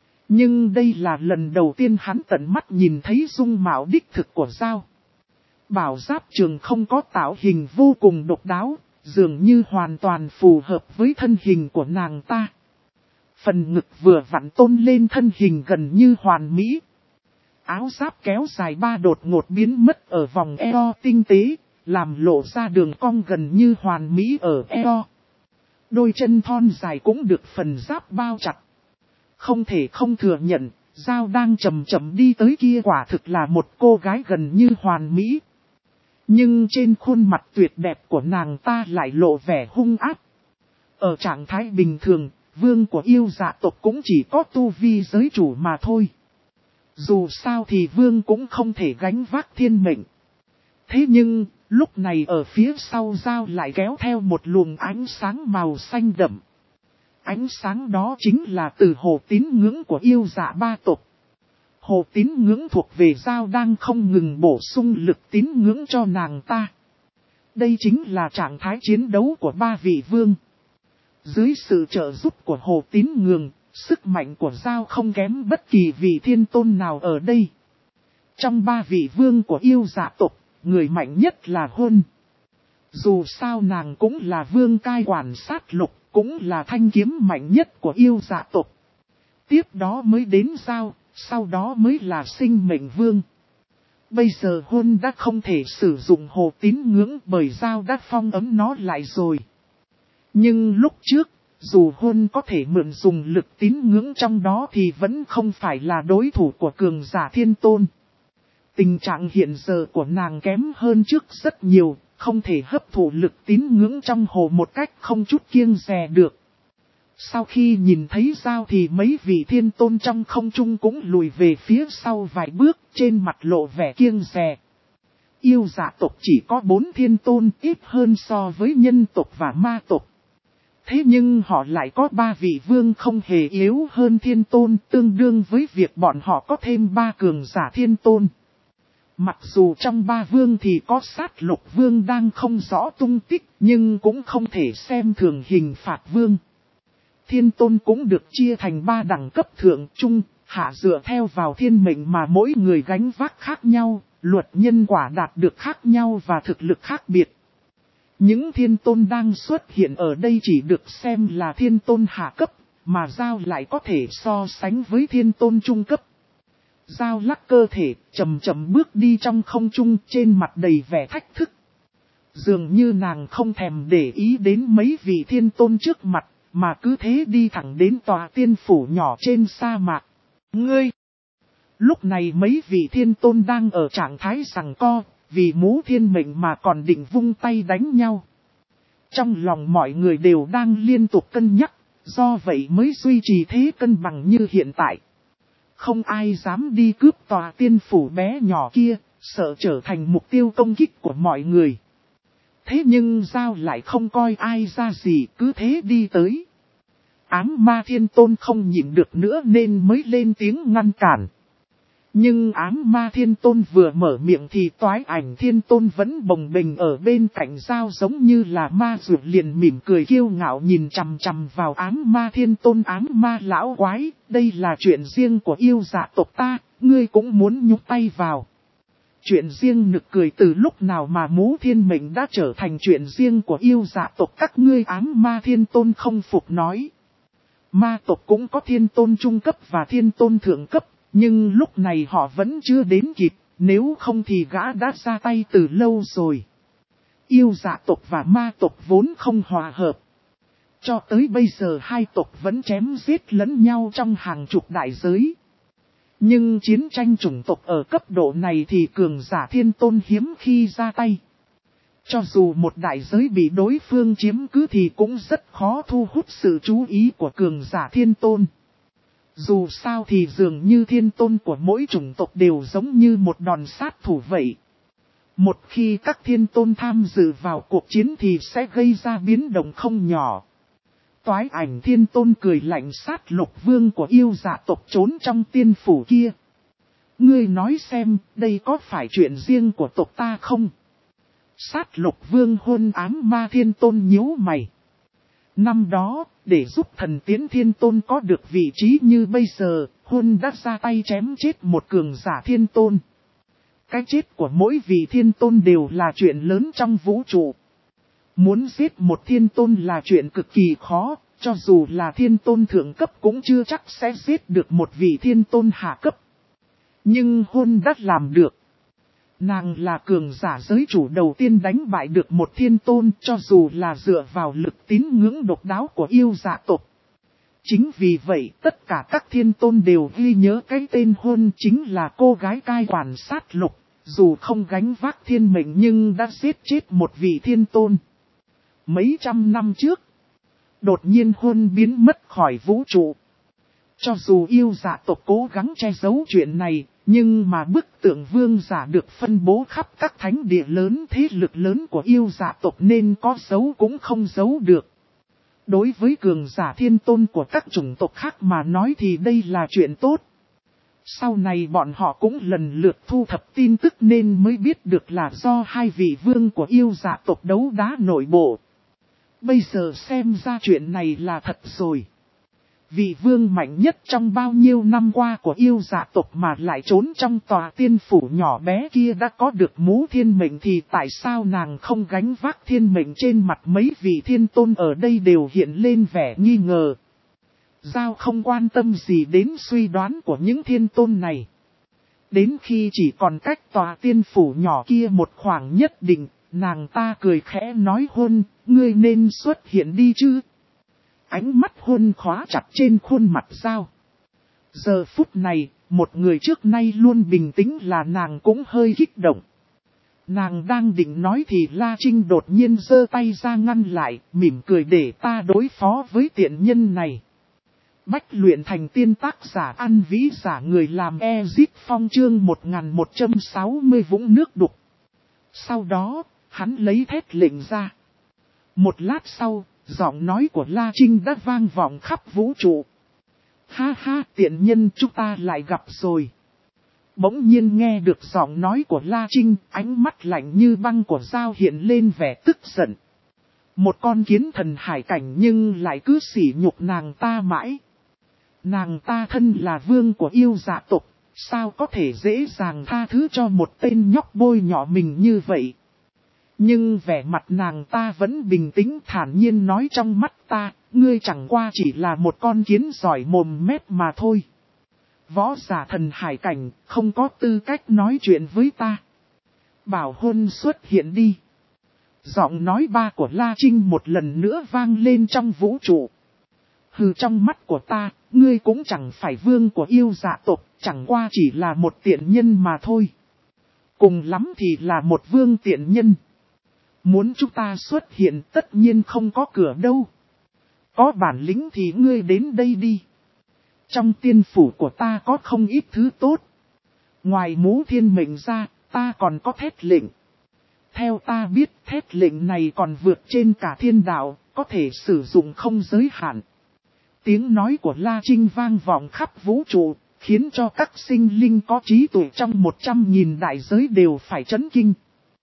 Nhưng đây là lần đầu tiên hắn tận mắt nhìn thấy dung mạo đích thực của Giao. bảo giáp trường không có tạo hình vô cùng độc đáo, dường như hoàn toàn phù hợp với thân hình của nàng ta. Phần ngực vừa vặn tôn lên thân hình gần như hoàn mỹ. Áo giáp kéo dài ba đột ngột biến mất ở vòng eo tinh tế, làm lộ ra đường cong gần như hoàn mỹ ở eo. Đôi chân thon dài cũng được phần giáp bao chặt. Không thể không thừa nhận, Giao đang chậm chậm đi tới kia quả thực là một cô gái gần như hoàn mỹ. Nhưng trên khuôn mặt tuyệt đẹp của nàng ta lại lộ vẻ hung ác. Ở trạng thái bình thường, vương của yêu dạ tộc cũng chỉ có tu vi giới chủ mà thôi. Dù sao thì vương cũng không thể gánh vác thiên mệnh. Thế nhưng, lúc này ở phía sau Giao lại kéo theo một luồng ánh sáng màu xanh đậm. Ánh sáng đó chính là từ hồ tín ngưỡng của yêu dạ ba tộc. Hồ tín ngưỡng thuộc về Giao đang không ngừng bổ sung lực tín ngưỡng cho nàng ta. Đây chính là trạng thái chiến đấu của ba vị vương. Dưới sự trợ giúp của hồ tín ngưỡng, sức mạnh của Giao không kém bất kỳ vị thiên tôn nào ở đây. Trong ba vị vương của yêu dạ tộc, người mạnh nhất là Huân. Dù sao nàng cũng là vương cai quản sát lục, cũng là thanh kiếm mạnh nhất của yêu dạ tộc. Tiếp đó mới đến Giao, sau đó mới là sinh mệnh vương. Bây giờ Huân đã không thể sử dụng hồ tín ngưỡng bởi Giao đã phong ấm nó lại rồi. Nhưng lúc trước, dù Huân có thể mượn dùng lực tín ngưỡng trong đó thì vẫn không phải là đối thủ của cường giả thiên tôn. Tình trạng hiện giờ của nàng kém hơn trước rất nhiều, không thể hấp thụ lực tín ngưỡng trong hồ một cách không chút kiêng dè được. Sau khi nhìn thấy Giao thì mấy vị thiên tôn trong không trung cũng lùi về phía sau vài bước, trên mặt lộ vẻ kiêng dè. Yêu dạ tộc chỉ có bốn thiên tôn, ít hơn so với nhân tộc và ma tộc. Thế nhưng họ lại có ba vị vương không hề yếu hơn thiên tôn, tương đương với việc bọn họ có thêm ba cường giả thiên tôn. Mặc dù trong ba vương thì có sát lục vương đang không rõ tung tích, nhưng cũng không thể xem thường hình phạt vương. Thiên tôn cũng được chia thành ba đẳng cấp thượng trung, hạ dựa theo vào thiên mệnh mà mỗi người gánh vác khác nhau, luật nhân quả đạt được khác nhau và thực lực khác biệt. Những thiên tôn đang xuất hiện ở đây chỉ được xem là thiên tôn hạ cấp, mà Giao lại có thể so sánh với thiên tôn trung cấp. Giao lắc cơ thể, chậm chậm bước đi trong không trung, trên mặt đầy vẻ thách thức. Dường như nàng không thèm để ý đến mấy vị thiên tôn trước mặt, mà cứ thế đi thẳng đến tòa tiên phủ nhỏ trên sa mạc. Ngươi! Lúc này mấy vị thiên tôn đang ở trạng thái giằng co, vì mũ thiên mệnh mà còn định vung tay đánh nhau. Trong lòng mọi người đều đang liên tục cân nhắc, do vậy mới duy trì thế cân bằng như hiện tại. Không ai dám đi cướp tòa tiên phủ bé nhỏ kia, sợ trở thành mục tiêu công kích của mọi người. Thế nhưng Giao lại không coi ai ra gì, cứ thế đi tới. Ám ma thiên tôn không nhịn được nữa nên mới lên tiếng ngăn cản. Nhưng ám ma thiên tôn vừa mở miệng thì toái ảnh thiên tôn vẫn bồng bềnh ở bên cạnh Giao giống như là ma dược, liền mỉm cười kiêu ngạo nhìn chằm chằm vào ám ma thiên tôn. Ám ma lão quái, đây là chuyện riêng của yêu dạ tộc ta, ngươi cũng muốn nhúc tay vào. Chuyện riêng nực cười, từ lúc nào mà mũ thiên mệnh đã trở thành chuyện riêng của yêu dạ tộc các ngươi? Ám ma thiên tôn không phục nói. Ma tộc cũng có thiên tôn trung cấp và thiên tôn thượng cấp. Nhưng lúc này họ vẫn chưa đến kịp, nếu không thì gã đã ra tay từ lâu rồi. Yêu dạ tộc và ma tộc vốn không hòa hợp. Cho tới bây giờ hai tộc vẫn chém giết lẫn nhau trong hàng chục đại giới. Nhưng chiến tranh chủng tộc ở cấp độ này thì cường giả thiên tôn hiếm khi ra tay. Cho dù một đại giới bị đối phương chiếm cứ thì cũng rất khó thu hút sự chú ý của cường giả thiên tôn. Dù sao thì dường như thiên tôn của mỗi chủng tộc đều giống như một đòn sát thủ vậy. Một khi các thiên tôn tham dự vào cuộc chiến thì sẽ gây ra biến động không nhỏ. Toái ảnh thiên tôn cười lạnh sát lục vương của yêu dạ tộc trốn trong tiên phủ kia. Ngươi nói xem, đây có phải chuyện riêng của tộc ta không? Sát lục vương hôn ám ma thiên tôn nhíu mày. Năm đó, để giúp thần tiến thiên tôn có được vị trí như bây giờ, Huân đã ra tay chém chết một cường giả thiên tôn. Cái chết của mỗi vị thiên tôn đều là chuyện lớn trong vũ trụ. Muốn giết một thiên tôn là chuyện cực kỳ khó, cho dù là thiên tôn thượng cấp cũng chưa chắc sẽ giết được một vị thiên tôn hạ cấp. Nhưng Hôn đã làm được. Nàng là cường giả giới chủ đầu tiên đánh bại được một thiên tôn, cho dù là dựa vào lực tín ngưỡng độc đáo của yêu dạ tộc. Chính vì vậy tất cả các thiên tôn đều ghi nhớ cái tên Hôn chính là cô gái cai quản sát lục, dù không gánh vác thiên mệnh nhưng đã giết chết một vị thiên tôn. Mấy trăm năm trước, đột nhiên Hôn biến mất khỏi vũ trụ. Cho dù yêu dạ tộc cố gắng che giấu chuyện này, nhưng mà bức tượng vương giả được phân bố khắp các thánh địa lớn thế lực lớn của yêu dạ tộc nên có giấu cũng không giấu được. Đối với cường giả thiên tôn của các chủng tộc khác mà nói thì đây là chuyện tốt. Sau này bọn họ cũng lần lượt thu thập tin tức nên mới biết được là do hai vị vương của yêu dạ tộc đấu đá nội bộ. Bây giờ xem ra chuyện này là thật rồi. Vị vương mạnh nhất trong bao nhiêu năm qua của yêu dạ tộc mà lại trốn trong tòa tiên phủ nhỏ bé kia đã có được mũ thiên mệnh thì tại sao nàng không gánh vác thiên mệnh? Trên mặt mấy vị thiên tôn ở đây đều hiện lên vẻ nghi ngờ. Giao không quan tâm gì đến suy đoán của những thiên tôn này. Đến khi chỉ còn cách tòa tiên phủ nhỏ kia một khoảng nhất định, nàng ta cười khẽ nói Hôn, ngươi nên xuất hiện đi chứ. Ánh mắt Hôn khóa chặt trên khuôn mặt Giao. Giờ phút này, một người trước nay luôn bình tĩnh là nàng cũng hơi kích động. Nàng đang định nói thì La Trinh đột nhiên giơ tay ra ngăn lại, mỉm cười để ta đối phó với tiện nhân này. Bách luyện thành tiên tác giả ăn vĩ giả người làm Ezit Phong chương một nghìn một trăm sáu mươi vũng nước đục. Sau đó, hắn lấy thét lệnh ra. Một lát sau, giọng nói của La Trinh đã vang vọng khắp vũ trụ. Ha ha, tiện nhân, chúng ta lại gặp rồi. Bỗng nhiên nghe được giọng nói của La Trinh, ánh mắt lạnh như băng của Giao hiện lên vẻ tức giận. Một con kiến thần hải cảnh nhưng lại cứ sỉ nhục nàng ta mãi. Nàng ta thân là vương của yêu dạ tộc, sao có thể dễ dàng tha thứ cho một tên nhóc bôi nhỏ mình như vậy. Nhưng vẻ mặt nàng ta vẫn bình tĩnh thản nhiên nói trong mắt ta, ngươi chẳng qua chỉ là một con kiến giỏi mồm mép mà thôi. Võ giả thần hải cảnh, không có tư cách nói chuyện với ta. Bảo Hôn xuất hiện đi. Giọng nói ba của La Trinh một lần nữa vang lên trong vũ trụ. Hừ, trong mắt của ta, ngươi cũng chẳng phải vương của yêu dạ tộc, chẳng qua chỉ là một tiện nhân mà thôi. Cùng lắm thì là một vương tiện nhân. Muốn chúng ta xuất hiện tất nhiên không có cửa đâu. Có bản lĩnh thì ngươi đến đây đi. Trong tiên phủ của ta có không ít thứ tốt. Ngoài mũ thiên mệnh ra, ta còn có thét lệnh. Theo ta biết, thét lệnh này còn vượt trên cả thiên đạo, có thể sử dụng không giới hạn. Tiếng nói của La Trinh vang vọng khắp vũ trụ, khiến cho các sinh linh có trí tuệ trong một trăm nghìn đại giới đều phải chấn kinh.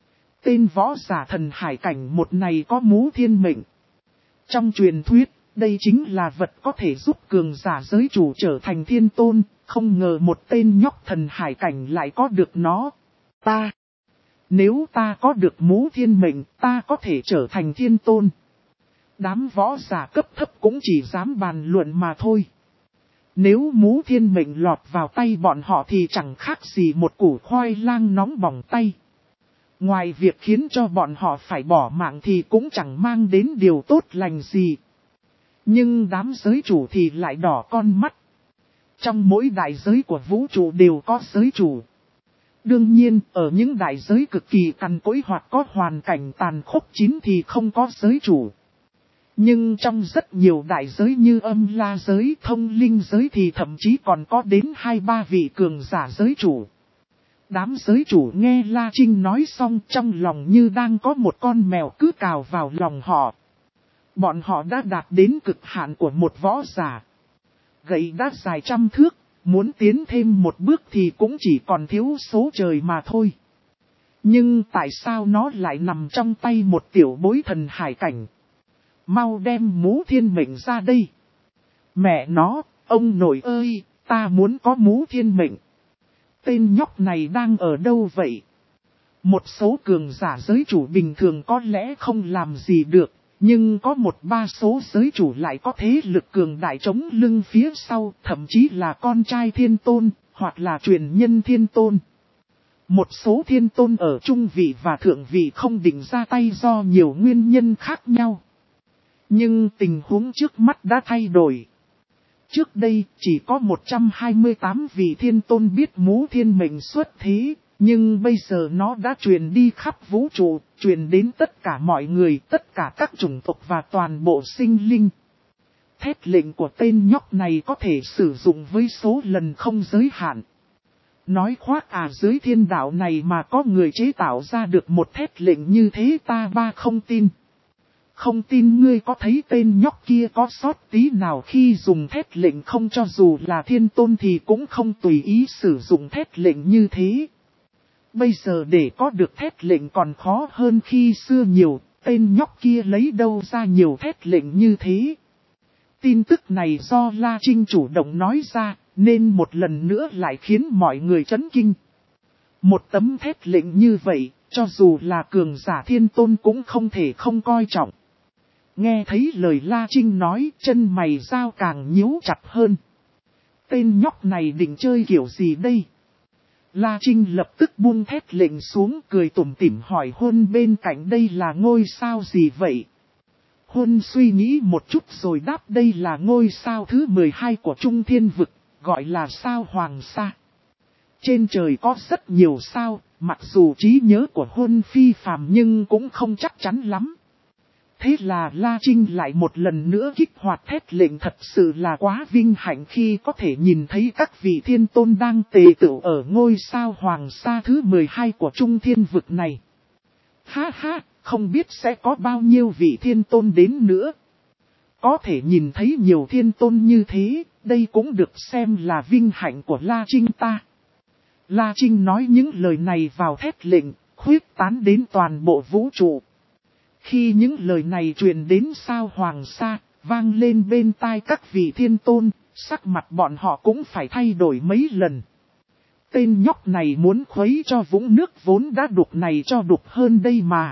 Tên võ giả thần hải cảnh một này có mũ thiên mệnh. Trong truyền thuyết, đây chính là vật có thể giúp cường giả giới chủ trở thành thiên tôn, không ngờ một tên nhóc thần hải cảnh lại có được nó. Ta, nếu ta có được mũ thiên mệnh, ta có thể trở thành thiên tôn. Đám võ giả cấp thấp cũng chỉ dám bàn luận mà thôi. Nếu mũ thiên mệnh lọt vào tay bọn họ thì chẳng khác gì một củ khoai lang nóng bỏng tay. Ngoài việc khiến cho bọn họ phải bỏ mạng thì cũng chẳng mang đến điều tốt lành gì. Nhưng đám giới chủ thì lại đỏ con mắt. Trong mỗi đại giới của vũ trụ đều có giới chủ. Đương nhiên, ở những đại giới cực kỳ cằn cỗi hoặc có hoàn cảnh tàn khốc chín thì không có giới chủ. Nhưng trong rất nhiều đại giới như âm la giới, thông linh giới thì thậm chí còn có đến hai ba vị cường giả giới chủ. Đám giới chủ nghe La Trinh nói xong trong lòng như đang có một con mèo cứ cào vào lòng họ. Bọn họ đã đạt đến cực hạn của một võ giả. Gậy đã dài trăm thước, muốn tiến thêm một bước thì cũng chỉ còn thiếu số trời mà thôi. Nhưng tại sao nó lại nằm trong tay một tiểu bối thần hải cảnh? Mau đem mũ thiên mệnh ra đây. Mẹ nó, ông nội ơi, ta muốn có mũ thiên mệnh. Tên nhóc này đang ở đâu vậy? Một số cường giả giới chủ bình thường có lẽ không làm gì được, nhưng có một ba số giới chủ lại có thế lực cường đại chống lưng phía sau, thậm chí là con trai thiên tôn, hoặc là truyền nhân thiên tôn. Một số thiên tôn ở trung vị và thượng vị không định ra tay do nhiều nguyên nhân khác nhau. Nhưng tình huống trước mắt đã thay đổi. Trước đây chỉ có một trăm hai mươi tám vị thiên tôn biết Mũ Thiên Mệnh xuất thế, nhưng bây giờ nó đã truyền đi khắp vũ trụ, truyền đến tất cả mọi người, tất cả các chủng tộc và toàn bộ sinh linh. Thét lệnh của tên nhóc này có thể sử dụng với số lần không giới hạn. Nói khoác à, dưới thiên đạo này mà có người chế tạo ra được một thét lệnh như thế, ta ba không tin. Không tin ngươi có thấy tên nhóc kia có sót tí nào khi dùng thét lệnh không, cho dù là thiên tôn thì cũng không tùy ý sử dụng thét lệnh như thế. Bây giờ để có được thét lệnh còn khó hơn khi xưa nhiều, tên nhóc kia lấy đâu ra nhiều thét lệnh như thế. Tin tức này do La Trinh chủ động nói ra, nên một lần nữa lại khiến mọi người chấn kinh. Một tấm thét lệnh như vậy, cho dù là cường giả thiên tôn cũng không thể không coi trọng. Nghe thấy lời La Trinh nói, chân mày dao càng nhíu chặt hơn. Tên nhóc này định chơi kiểu gì đây? La Trinh lập tức buông thét lệnh xuống, cười tủm tỉm hỏi Huân bên cạnh đây là ngôi sao gì vậy? Huân suy nghĩ một chút rồi đáp đây là ngôi sao thứ mười hai của Trung Thiên Vực, gọi là sao Hoàng Sa. Trên trời có rất nhiều sao, mặc dù trí nhớ của Huân phi phàm nhưng cũng không chắc chắn lắm. Thế là La Trinh lại một lần nữa kích hoạt thét lệnh, thật sự là quá vinh hạnh khi có thể nhìn thấy các vị thiên tôn đang tề tựu ở ngôi sao Hoàng Sa thứ mười hai của Trung Thiên Vực này. Ha ha, không biết sẽ có bao nhiêu vị thiên tôn đến nữa. Có thể nhìn thấy nhiều thiên tôn như thế, đây cũng được xem là vinh hạnh của La Trinh ta. La Trinh nói những lời này vào thét lệnh, khuyết tán đến toàn bộ vũ trụ. Khi những lời này truyền đến sao Hoàng Sa, vang lên bên tai các vị thiên tôn, sắc mặt bọn họ cũng phải thay đổi mấy lần. Tên nhóc này muốn khuấy cho vũng nước vốn đã đục này cho đục hơn đây mà.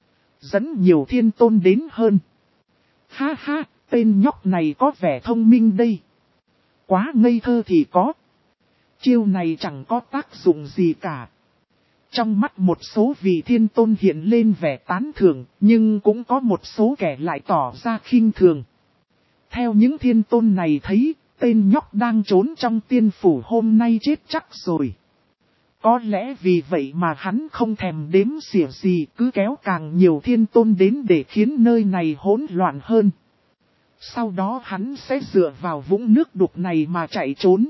Dẫn nhiều thiên tôn đến hơn. Ha ha, tên nhóc này có vẻ thông minh đây. Quá ngây thơ thì có. Chiêu này chẳng có tác dụng gì cả. Trong mắt một số vị thiên tôn hiện lên vẻ tán thưởng, nhưng cũng có một số kẻ lại tỏ ra khinh thường. Theo những thiên tôn này thấy, tên nhóc đang trốn trong tiên phủ hôm nay chết chắc rồi. Có lẽ vì vậy mà hắn không thèm đếm xỉa gì, cứ kéo càng nhiều thiên tôn đến để khiến nơi này hỗn loạn hơn. Sau đó hắn sẽ dựa vào vũng nước đục này mà chạy trốn.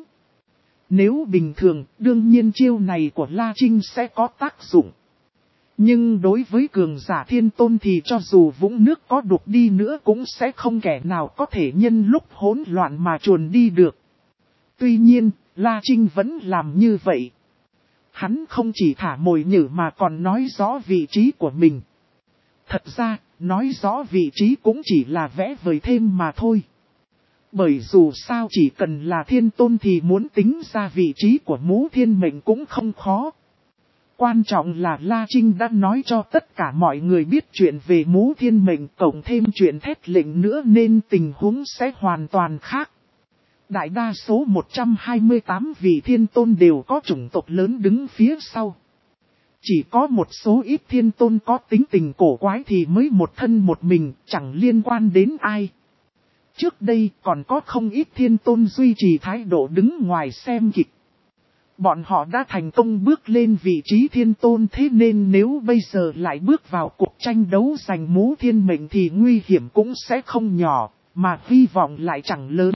Nếu bình thường, đương nhiên chiêu này của La Trinh sẽ có tác dụng. Nhưng đối với cường giả thiên tôn thì cho dù vũng nước có đục đi nữa cũng sẽ không kẻ nào có thể nhân lúc hỗn loạn mà chuồn đi được. Tuy nhiên, La Trinh vẫn làm như vậy. Hắn không chỉ thả mồi nhử mà còn nói rõ vị trí của mình. Thật ra, nói rõ vị trí cũng chỉ là vẽ vời thêm mà thôi. Bởi dù sao chỉ cần là thiên tôn thì muốn tính ra vị trí của Mũ Thiên Mệnh cũng không khó. Quan trọng là La Trinh đã nói cho tất cả mọi người biết chuyện về Mũ Thiên Mệnh, cộng thêm chuyện thét lệnh nữa nên tình huống sẽ hoàn toàn khác. Đại đa số một trăm hai mươi tám vị thiên tôn đều có chủng tộc lớn đứng phía sau. Chỉ có một số ít thiên tôn có tính tình cổ quái thì mới một thân một mình, chẳng liên quan đến ai. Trước đây còn có không ít thiên tôn duy trì thái độ đứng ngoài xem kịch. Bọn họ đã thành công bước lên vị trí thiên tôn, thế nên nếu bây giờ lại bước vào cuộc tranh đấu giành Mũ Thiên Mệnh thì nguy hiểm cũng sẽ không nhỏ, mà hy vọng lại chẳng lớn.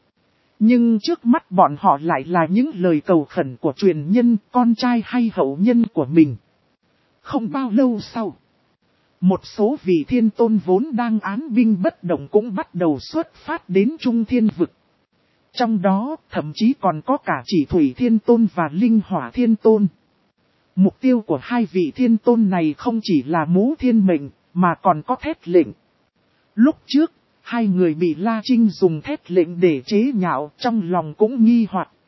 Nhưng trước mắt bọn họ lại là những lời cầu khẩn của truyền nhân, con trai hay hậu nhân của mình. Không bao lâu sau, một số vị thiên tôn vốn đang án binh bất động cũng bắt đầu xuất phát đến Trung Thiên Vực. Trong đó, thậm chí còn có cả Chỉ Thủy Thiên Tôn và Linh Hỏa Thiên Tôn. Mục tiêu của hai vị thiên tôn này không chỉ là Mũ Thiên Mệnh, mà còn có thét lệnh. Lúc trước, hai người bị La Trinh dùng thét lệnh để chế nhạo, trong lòng cũng nghi hoặc,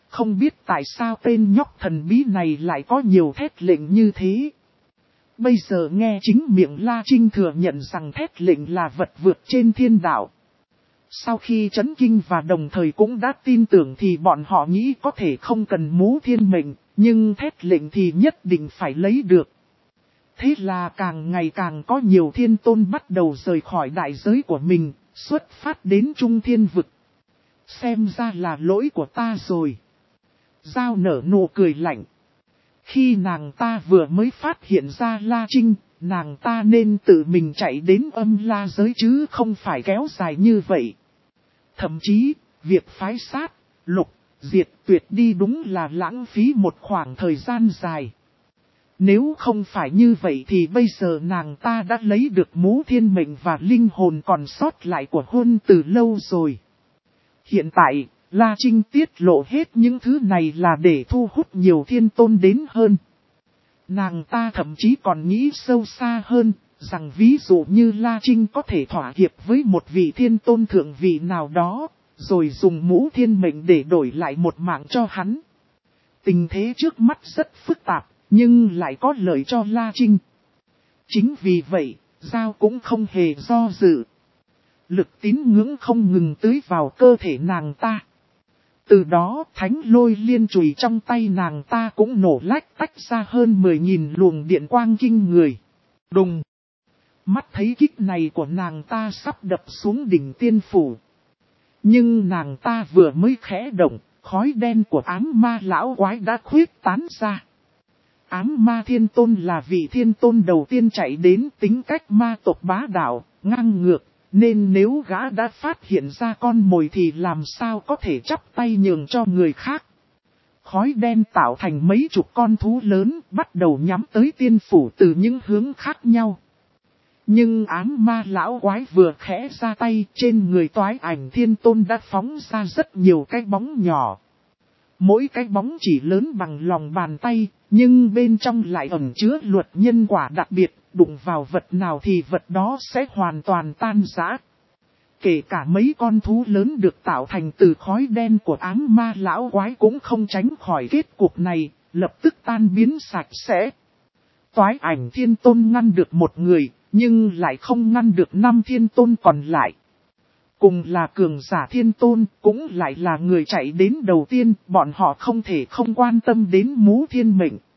Không biết tại sao tên nhóc thần bí này lại có nhiều thét lệnh như thế. Bây giờ nghe chính miệng La Trinh thừa nhận rằng thét lệnh là vật vượt trên thiên đạo. Sau khi chấn kinh và đồng thời cũng đã tin tưởng thì bọn họ nghĩ có thể không cần mũ thiên mệnh, nhưng thét lệnh thì nhất định phải lấy được. Thế là càng ngày càng có nhiều thiên tôn bắt đầu rời khỏi đại giới của mình, xuất phát đến trung thiên vực. Xem ra là lỗi của ta rồi. Giao nở nụ cười lạnh. Khi nàng ta vừa mới phát hiện ra La Trinh, nàng ta nên tự mình chạy đến âm la giới chứ không phải kéo dài như vậy. Thậm chí, việc phái sát, lục, diệt tuyệt đi đúng là lãng phí một khoảng thời gian dài. Nếu không phải như vậy thì bây giờ nàng ta đã lấy được mũ thiên mệnh và linh hồn còn sót lại của Hôn từ lâu rồi. Hiện tại, La Trinh tiết lộ hết những thứ này là để thu hút nhiều thiên tôn đến hơn. Nàng ta thậm chí còn nghĩ sâu xa hơn, rằng ví dụ như La Trinh có thể thỏa hiệp với một vị thiên tôn thượng vị nào đó, rồi dùng mũ thiên mệnh để đổi lại một mạng cho hắn. Tình thế trước mắt rất phức tạp, nhưng lại có lợi cho La Trinh. Chính vì vậy, Giao cũng không hề do dự. Lực tín ngưỡng không ngừng tưới vào cơ thể nàng ta. Từ đó thánh lôi liên chùy trong tay nàng ta cũng nổ lách tách ra hơn mười nghìn luồng điện quang kinh người. Đùng! Mắt thấy kích này của nàng ta sắp đập xuống đỉnh tiên phủ. Nhưng nàng ta vừa mới khẽ động, khói đen của ám ma lão quái đã khuyết tán ra. Ám ma thiên tôn là vị thiên tôn đầu tiên chạy đến, tính cách ma tộc bá đạo, ngang ngược. Nên nếu gã đã phát hiện ra con mồi thì làm sao có thể chắp tay nhường cho người khác. Khói đen tạo thành mấy chục con thú lớn bắt đầu nhắm tới tiên phủ từ những hướng khác nhau. Nhưng ám ma lão quái vừa khẽ ra tay, trên người toái ảnh thiên tôn đã phóng ra rất nhiều cái bóng nhỏ. Mỗi cái bóng chỉ lớn bằng lòng bàn tay, nhưng bên trong lại ẩn chứa luật nhân quả đặc biệt, đụng vào vật nào thì vật đó sẽ hoàn toàn tan rã. Kể cả mấy con thú lớn được tạo thành từ khói đen của ám ma lão quái cũng không tránh khỏi kết cục này, lập tức tan biến sạch sẽ. Toái ảnh thiên tôn ngăn được một người, nhưng lại không ngăn được năm thiên tôn còn lại. Cùng là cường giả thiên tôn, cũng lại là người chạy đến đầu tiên, bọn họ không thể không quan tâm đến mũ thiên mệnh.